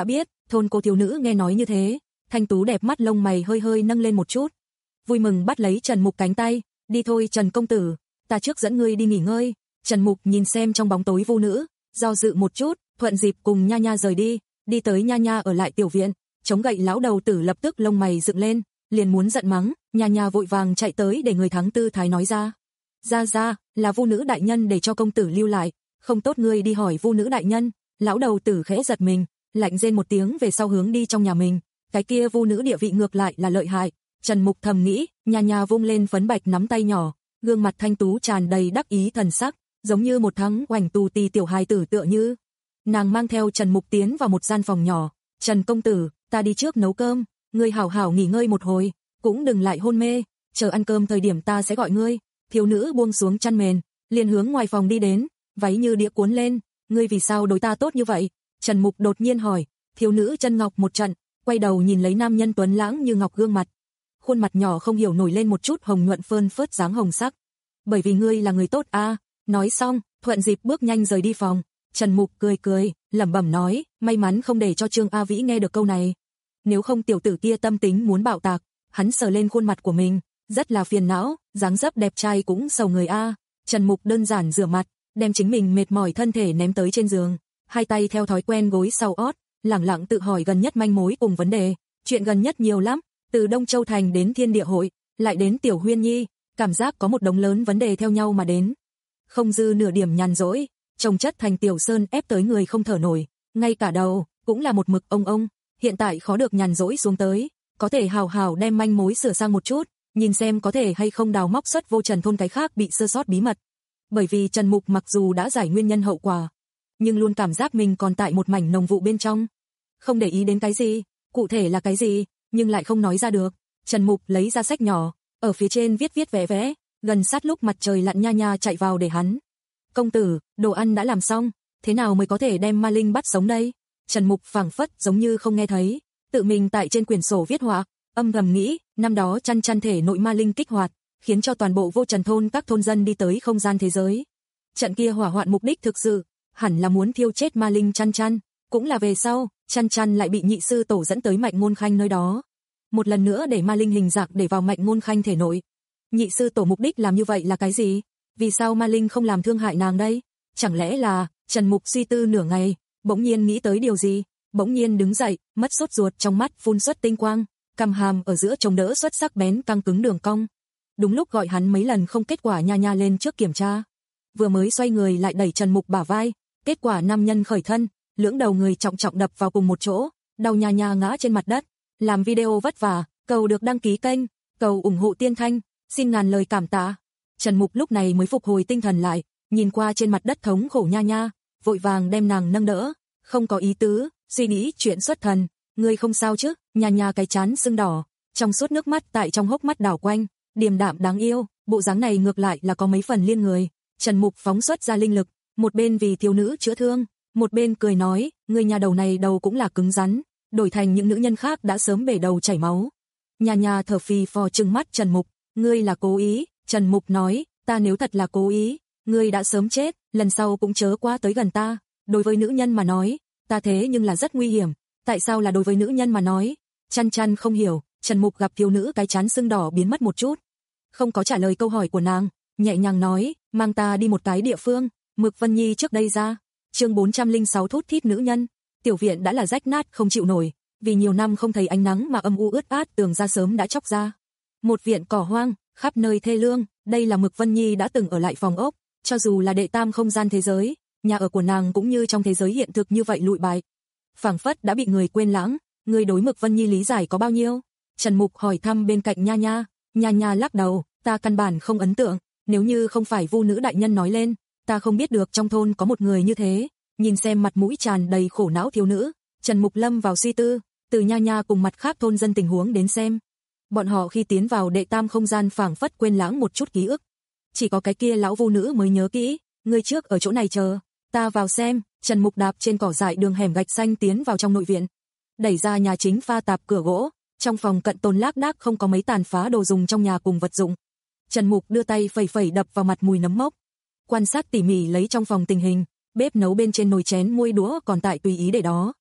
Speaker 2: Thôn cô thiếu nữ nghe nói như thế, thanh tú đẹp mắt lông mày hơi hơi nâng lên một chút. Vui mừng bắt lấy Trần Mục cánh tay, đi thôi Trần công tử, ta trước dẫn ngươi đi nghỉ ngơi. Trần Mục nhìn xem trong bóng tối vu nữ, do dự một chút, thuận dịp cùng Nha Nha rời đi, đi tới Nha Nha ở lại tiểu viện, chống gậy lão đầu tử lập tức lông mày dựng lên, liền muốn giận mắng, Nha Nha vội vàng chạy tới để người thắng tư thái nói ra. Ra ra, là vu nữ đại nhân để cho công tử lưu lại, không tốt ngươi đi hỏi vu nữ đại nhân. Lão đầu tử khẽ giật mình, lạnh rên một tiếng về sau hướng đi trong nhà mình, cái kia vu nữ địa vị ngược lại là lợi hại. Trần Mục thầm nghĩ, Nha Nha vung lên phấn bạch nắm tay nhỏ, gương mặt thanh tú tràn đầy đắc ý thần sắc, giống như một thắng oành tù tì tiểu hài tử tựa như. Nàng mang theo Trần Mục tiến vào một gian phòng nhỏ, Trần công tử, ta đi trước nấu cơm, ngươi hảo hảo nghỉ ngơi một hồi, cũng đừng lại hôn mê, chờ ăn cơm thời điểm ta sẽ gọi ngươi. Thiếu nữ buông xuống chăn mền, liền hướng ngoài phòng đi đến, váy như đĩa cuốn lên, ngươi vì sao đối ta tốt như vậy? Trần Mục đột nhiên hỏi. Thiếu nữ chân ngọc một trận, quay đầu nhìn lấy nam nhân tuấn lãng như ngọc gương mặt. Khuôn mặt nhỏ không hiểu nổi lên một chút hồng nhuận phơn phớt dáng hồng sắc. Bởi vì ngươi là người tốt a. À. Nói xong, thuận dịp bước nhanh rời đi phòng. Trần Mục cười cười, lẩm bẩm nói, may mắn không để cho Trương A Vĩ nghe được câu này. Nếu không tiểu tử kia tâm tính muốn bạo tạc. Hắn sờ lên khuôn mặt của mình, rất là phiền não, dáng dấp đẹp trai cũng sầu người a. À. Trần Mục đơn giản rửa mặt, đem chính mình mệt mỏi thân thể ném tới trên giường, hai tay theo thói quen gối sau ót, lẳng lặng tự hỏi gần nhất manh mối cùng vấn đề. Chuyện gần nhất nhiều lắm, từ Đông Châu Thành đến Thiên Địa Hội, lại đến Tiểu Huyên Nhi, cảm giác có một đống lớn vấn đề theo nhau mà đến. Không dư nửa điểm nhàn rỗi, chồng chất thành tiểu sơn ép tới người không thở nổi, ngay cả đầu cũng là một mực ông ông, hiện tại khó được nhàn rỗi xuống tới, có thể hào hào đem manh mối sửa sang một chút, nhìn xem có thể hay không đào móc xuất Vô Trần thôn cái khác bị sơ sót bí mật. Bởi vì Trần Mục mặc dù đã giải nguyên nhân hậu quả, nhưng luôn cảm giác mình còn tại một mảnh nồng vụ bên trong, không để ý đến cái gì, cụ thể là cái gì, nhưng lại không nói ra được. Trần Mục lấy ra sách nhỏ, ở phía trên viết viết vẽ vẽ, gần sát lúc mặt trời lặn Nha Nha chạy vào để hắn. Công tử, đồ ăn đã làm xong, thế nào mới có thể đem ma linh bắt sống đây? Trần Mục phảng phất giống như không nghe thấy, tự mình tại trên quyển sổ viết họa, âm thầm nghĩ, năm đó chăn chăn thể nội ma linh kích hoạt, khiến cho toàn bộ Vô Trần thôn các thôn dân đi tới không gian thế giới. Trận kia hỏa hoạn mục đích thực sự hẳn là muốn thiêu chết ma linh chăn chăn, cũng là về sau, chăn chăn lại bị nhị sư tổ dẫn tới Mạnh Ngôn Khanh nơi đó. Một lần nữa để ma linh hình dạng để vào Mạnh Ngôn Khanh thể nội. Nhị sư tổ mục đích làm như vậy là cái gì? Vì sao ma linh không làm thương hại nàng đây? Chẳng lẽ là, Trần Mục suy tư nửa ngày, bỗng nhiên nghĩ tới điều gì, bỗng nhiên đứng dậy, mất sốt ruột trong mắt phun xuất tinh quang, cằm hàm ở giữa chống đỡ xuất sắc bén căng cứng đường cong. Đúng lúc gọi hắn mấy lần không kết quả Nha Nha lên trước kiểm tra. Vừa mới xoay người lại đẩy Trần Mục bả vai, kết quả nam nhân khởi thân, lưỡng đầu người trọng trọng đập vào cùng một chỗ, đau Nha Nha ngã trên mặt đất. Làm video vất vả, cầu được đăng ký kênh, cầu ủng hộ Tiên Thanh, xin ngàn lời cảm tạ. Trần Mục lúc này mới phục hồi tinh thần lại, nhìn qua trên mặt đất thống khổ Nha Nha, vội vàng đem nàng nâng đỡ, không có ý tứ, suy nghĩ chuyện xuất thần, ngươi không sao chứ? Nha Nha cái trán sưng đỏ, trong suốt nước mắt tại trong hốc mắt đảo quanh, điềm đạm đáng yêu, bộ dáng này ngược lại là có mấy phần liên người. Trần Mục phóng xuất ra linh lực, một bên vì thiếu nữ chữa thương, một bên cười nói, ngươi nhà đầu này đầu cũng là cứng rắn, đổi thành những nữ nhân khác đã sớm bể đầu chảy máu. Nha Nha thở phì phò trừng mắt Trần Mục, ngươi là cố ý. Trần Mục nói, ta nếu thật là cố ý, ngươi đã sớm chết, lần sau cũng chớ quá tới gần ta. Đối với nữ nhân mà nói, ta thế nhưng là rất nguy hiểm, tại sao là đối với nữ nhân mà nói? Chăn chăn không hiểu. Trần Mục gặp thiếu nữ cái trán sưng đỏ biến mất một chút, không có trả lời câu hỏi của nàng, nhẹ nhàng nói, mang ta đi một cái địa phương, Mực Vân Nhi trước đây ra. Chương bốn trăm lẻ sáu thút thít nữ nhân. Tiểu viện đã là rách nát không chịu nổi, vì nhiều năm không thấy ánh nắng mà âm u ướt át, tường ra sớm đã chóc ra. Một viện cỏ hoang, khắp nơi thê lương, đây là Mực Vân Nhi đã từng ở lại phòng ốc, cho dù là đệ tam không gian thế giới, nhà ở của nàng cũng như trong thế giới hiện thực như vậy lụi bại, phảng phất đã bị người quên lãng. Người đối Mực Vân Nhi lý giải có bao nhiêu? Trần Mục hỏi thăm bên cạnh Nha Nha. Nha Nha lắc đầu, ta căn bản không ấn tượng, nếu như không phải Vu nữ đại nhân nói lên, ta không biết được trong thôn có một người như thế. Nhìn xem mặt mũi tràn đầy khổ não thiếu nữ, Trần Mục lâm vào suy tư, từ Nha Nha cùng mặt khác thôn dân tình huống đến xem, bọn họ khi tiến vào đệ tam không gian phảng phất quên lãng một chút ký ức, chỉ có cái kia lão Vu nữ mới nhớ kỹ. Ngươi trước ở chỗ này chờ, ta vào xem. Trần Mục đạp trên cỏ dại đường hẻm gạch xanh tiến vào trong nội viện, đẩy ra nhà chính pha tạp cửa gỗ. Trong phòng cận tồn lác đác không có mấy tàn phá đồ dùng trong nhà cùng vật dụng. Trần Mục đưa tay phẩy phẩy đập vào mặt mùi nấm mốc, quan sát tỉ mỉ lấy trong phòng tình hình, bếp nấu bên trên nồi chén muôi đũa còn tại tùy ý để đó.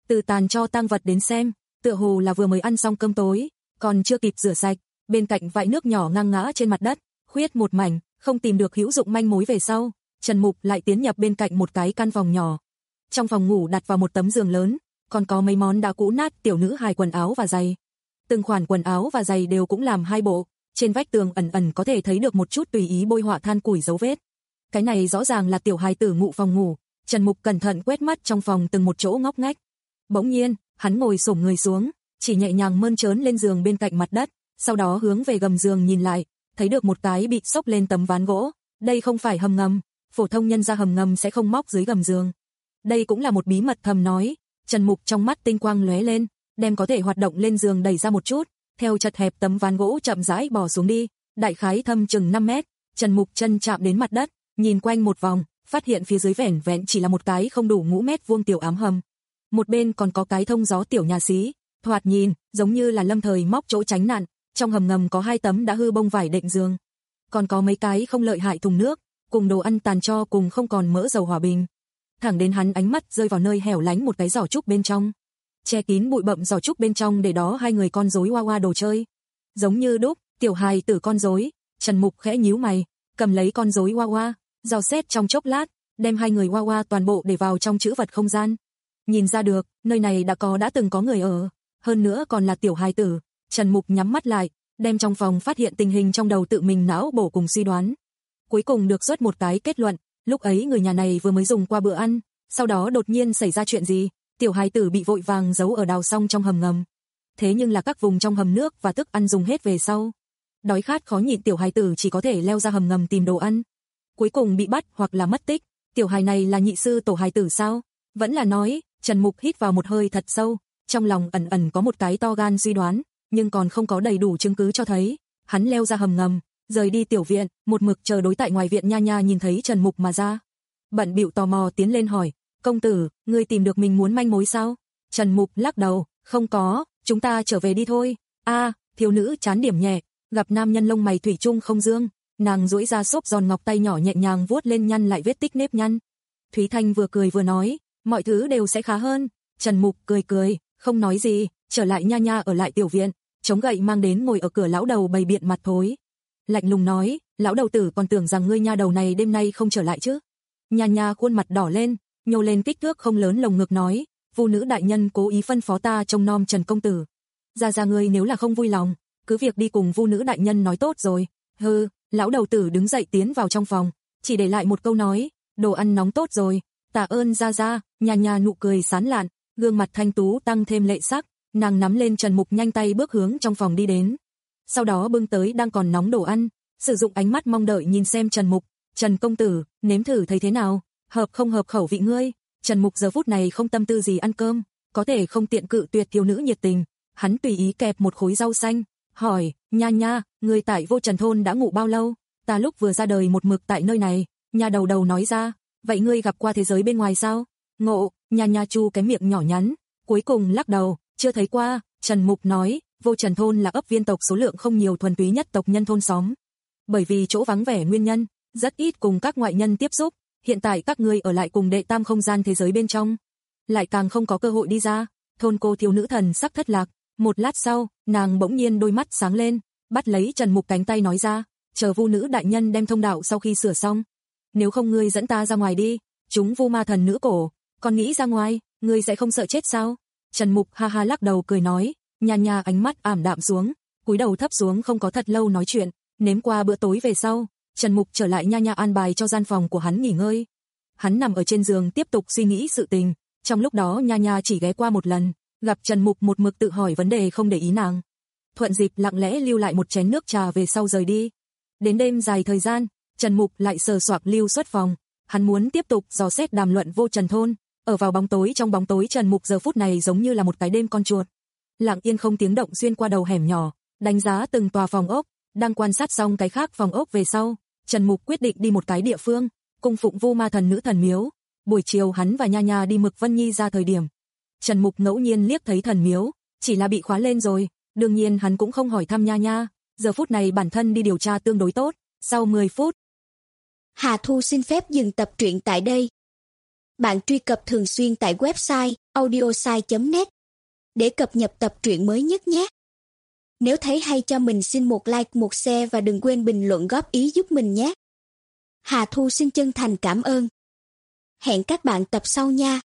Speaker 2: Từ tàn cho tang vật đến xem, tựa hồ là vừa mới ăn xong cơm tối, còn chưa kịp rửa sạch, bên cạnh vại nước nhỏ ngang ngã trên mặt đất, khuyết một mảnh, không tìm được hữu dụng manh mối về sau, Trần Mục lại tiến nhập bên cạnh một cái căn phòng nhỏ. Trong phòng ngủ đặt vào một tấm giường lớn, còn có mấy món đã cũ nát tiểu nữ hài quần áo và giày. Từng khoản quần áo và giày đều cũng làm hai bộ, trên vách tường ẩn ẩn có thể thấy được một chút tùy ý bôi họa than củi dấu vết. Cái này rõ ràng là tiểu hài tử ngủ phòng ngủ. Trần Mục cẩn thận quét mắt trong phòng từng một chỗ ngóc ngách. Bỗng nhiên, hắn ngồi xổm người xuống, chỉ nhẹ nhàng mơn trớn lên giường bên cạnh mặt đất, sau đó hướng về gầm giường nhìn lại, thấy được một cái bị xốc lên tấm ván gỗ. Đây không phải hầm ngầm, phổ thông nhân ra hầm ngầm sẽ không móc dưới gầm giường. Đây cũng là một bí mật thầm nói. Trần Mục trong mắt tinh quang lóe lên, đem có thể hoạt động lên giường đẩy ra một chút, theo chật hẹp tấm ván gỗ chậm rãi bò xuống đi, đại khái thâm chừng năm mét. Trần Mục chân chạm đến mặt đất, nhìn quanh một vòng, phát hiện phía dưới vẻn vẹn chỉ là một cái không đủ ngũ mét vuông tiểu ám hầm. Một bên còn có cái thông gió tiểu nhà xí, thoạt nhìn giống như là lâm thời móc chỗ tránh nạn. Trong hầm ngầm có hai tấm đã hư bông vải đệm giường, còn có mấy cái không lợi hại thùng nước, cùng đồ ăn tàn tro cùng không còn mỡ dầu hỏa bình. Thẳng đến hắn ánh mắt rơi vào nơi hẻo lánh một cái giỏ trúc bên trong, che kín bụi bặm giỏ trúc bên trong để đó hai người con rối hoa hoa đồ chơi, giống như đúc, tiểu hài tử con rối. Trần Mục khẽ nhíu mày, cầm lấy con rối hoa hoa, dò xét trong chốc lát, đem hai người hoa hoa toàn bộ để vào trong trữ vật không gian. Nhìn ra được, nơi này đã có đã từng có người ở, hơn nữa còn là tiểu hài tử. Trần Mục nhắm mắt lại, đem trong phòng phát hiện tình hình trong đầu tự mình não bổ cùng suy đoán. Cuối cùng được xuất một cái kết luận, lúc ấy người nhà này vừa mới dùng qua bữa ăn, sau đó đột nhiên xảy ra chuyện gì, tiểu hài tử bị vội vàng giấu ở đào xong trong hầm ngầm. Thế nhưng là các vùng trong hầm nước và thức ăn dùng hết về sau. Đói khát khó nhịn tiểu hài tử chỉ có thể leo ra hầm ngầm tìm đồ ăn. Cuối cùng bị bắt hoặc là mất tích. Tiểu hài này là nhị sư tổ hài tử sao? Vẫn là nói. Trần Mục hít vào một hơi thật sâu, trong lòng ẩn ẩn có một cái to gan suy đoán, nhưng còn không có đầy đủ chứng cứ cho thấy. Hắn leo ra hầm ngầm, rời đi tiểu viện, một mực chờ đối tại ngoài viện nha nha nhìn thấy Trần Mục mà ra. Bận bịu tò mò tiến lên hỏi, công tử, ngươi tìm được mình muốn manh mối sao? Trần Mục lắc đầu, không có, chúng ta trở về đi thôi. A, thiếu nữ chán điểm nhẹ, gặp nam nhân lông mày thủy chung không dương, nàng duỗi ra xốp giòn ngọc tay nhỏ nhẹ nhàng vuốt lên nhăn lại vết tích nếp nhăn. Thúy Thanh vừa cười vừa nói, mọi thứ đều sẽ khá hơn. Trần Mục cười cười, không nói gì, trở lại nha nha ở lại tiểu viện, chống gậy mang đến ngồi ở cửa lão đầu bày biện mặt thối. Lạnh lùng nói, lão đầu tử còn tưởng rằng ngươi nha đầu này đêm nay không trở lại chứ. Nha nha khuôn mặt đỏ lên, nhô lên kích thước không lớn lồng ngực nói, vu nữ đại nhân cố ý phân phó ta trông nom Trần công tử. Ra ra ngươi nếu là không vui lòng, cứ việc đi cùng vu nữ đại nhân nói tốt rồi. Hừ, lão đầu tử đứng dậy tiến vào trong phòng, chỉ để lại một câu nói, đồ ăn nóng tốt rồi, tạ ơn ra ra. Nha nha nụ cười sán lạn, gương mặt thanh tú tăng thêm lệ sắc, nàng nắm lên Trần Mục nhanh tay bước hướng trong phòng đi đến. Sau đó bưng tới đang còn nóng đồ ăn, sử dụng ánh mắt mong đợi nhìn xem Trần Mục, Trần công tử, nếm thử thấy thế nào, hợp không hợp khẩu vị ngươi. Trần Mục giờ phút này không tâm tư gì ăn cơm, có thể không tiện cự tuyệt thiếu nữ nhiệt tình, hắn tùy ý kẹp một khối rau xanh, hỏi, nha nha, ngươi tại Vô Trần thôn đã ngủ bao lâu? Ta lúc vừa ra đời một mực tại nơi này. Nha đầu đầu nói ra, vậy ngươi gặp qua thế giới bên ngoài sao? Ngộ, nha nha chu cái miệng nhỏ nhắn, cuối cùng lắc đầu, chưa thấy qua. Trần Mục nói, Vô Trần thôn là ấp viên tộc số lượng không nhiều thuần túy nhất tộc nhân thôn xóm. Bởi vì chỗ vắng vẻ nguyên nhân, rất ít cùng các ngoại nhân tiếp xúc, hiện tại các ngươi ở lại cùng đệ tam không gian thế giới bên trong, lại càng không có cơ hội đi ra. Thôn cô thiếu nữ thần sắc thất lạc, một lát sau, nàng bỗng nhiên đôi mắt sáng lên, bắt lấy Trần Mục cánh tay nói ra, chờ vu nữ đại nhân đem thông đạo sau khi sửa xong, nếu không ngươi dẫn ta ra ngoài đi, chúng vu ma thần nữ cổ, còn nghĩ ra ngoài, ngươi sẽ không sợ chết sao? Trần Mục ha ha lắc đầu cười nói, nha nha ánh mắt ảm đạm xuống, cúi đầu thấp xuống không có thật lâu nói chuyện. Nếm qua bữa tối về sau, Trần Mục trở lại nha nha an bài cho gian phòng của hắn nghỉ ngơi. Hắn nằm ở trên giường tiếp tục suy nghĩ sự tình, trong lúc đó nha nha chỉ ghé qua một lần, gặp Trần Mục một mực tự hỏi vấn đề không để ý nàng. Thuận dịp lặng lẽ lưu lại một chén nước trà về sau rời đi. Đến đêm dài thời gian, Trần Mục lại sờ soạc lưu xuất phòng, hắn muốn tiếp tục dò xét đàm luận Vô Trần thôn. Ở vào bóng tối trong bóng tối, Trần Mục giờ phút này giống như là một cái đêm con chuột, lặng yên không tiếng động xuyên qua đầu hẻm nhỏ, đánh giá từng tòa phòng ốc. Đang quan sát xong cái khác phòng ốc về sau, Trần Mục quyết định đi một cái địa phương, cung phụng vu ma thần nữ thần miếu. Buổi chiều hắn và nha nha đi Mực Vân Nhi ra thời điểm, Trần Mục ngẫu nhiên liếc thấy thần miếu, chỉ là bị khóa lên rồi, đương nhiên hắn cũng không hỏi thăm nha nha, giờ phút này bản thân đi điều tra tương đối tốt. Sau mười phút,
Speaker 3: Hà Thu xin phép dừng tập truyện tại đây. Bạn truy cập thường xuyên tại website audiosai chấm net để cập nhật tập truyện mới nhất nhé. Nếu thấy hay cho mình xin một like, một share và đừng quên bình luận góp ý giúp mình nhé. Hà Thu xin chân thành cảm ơn. Hẹn các bạn tập sau nha.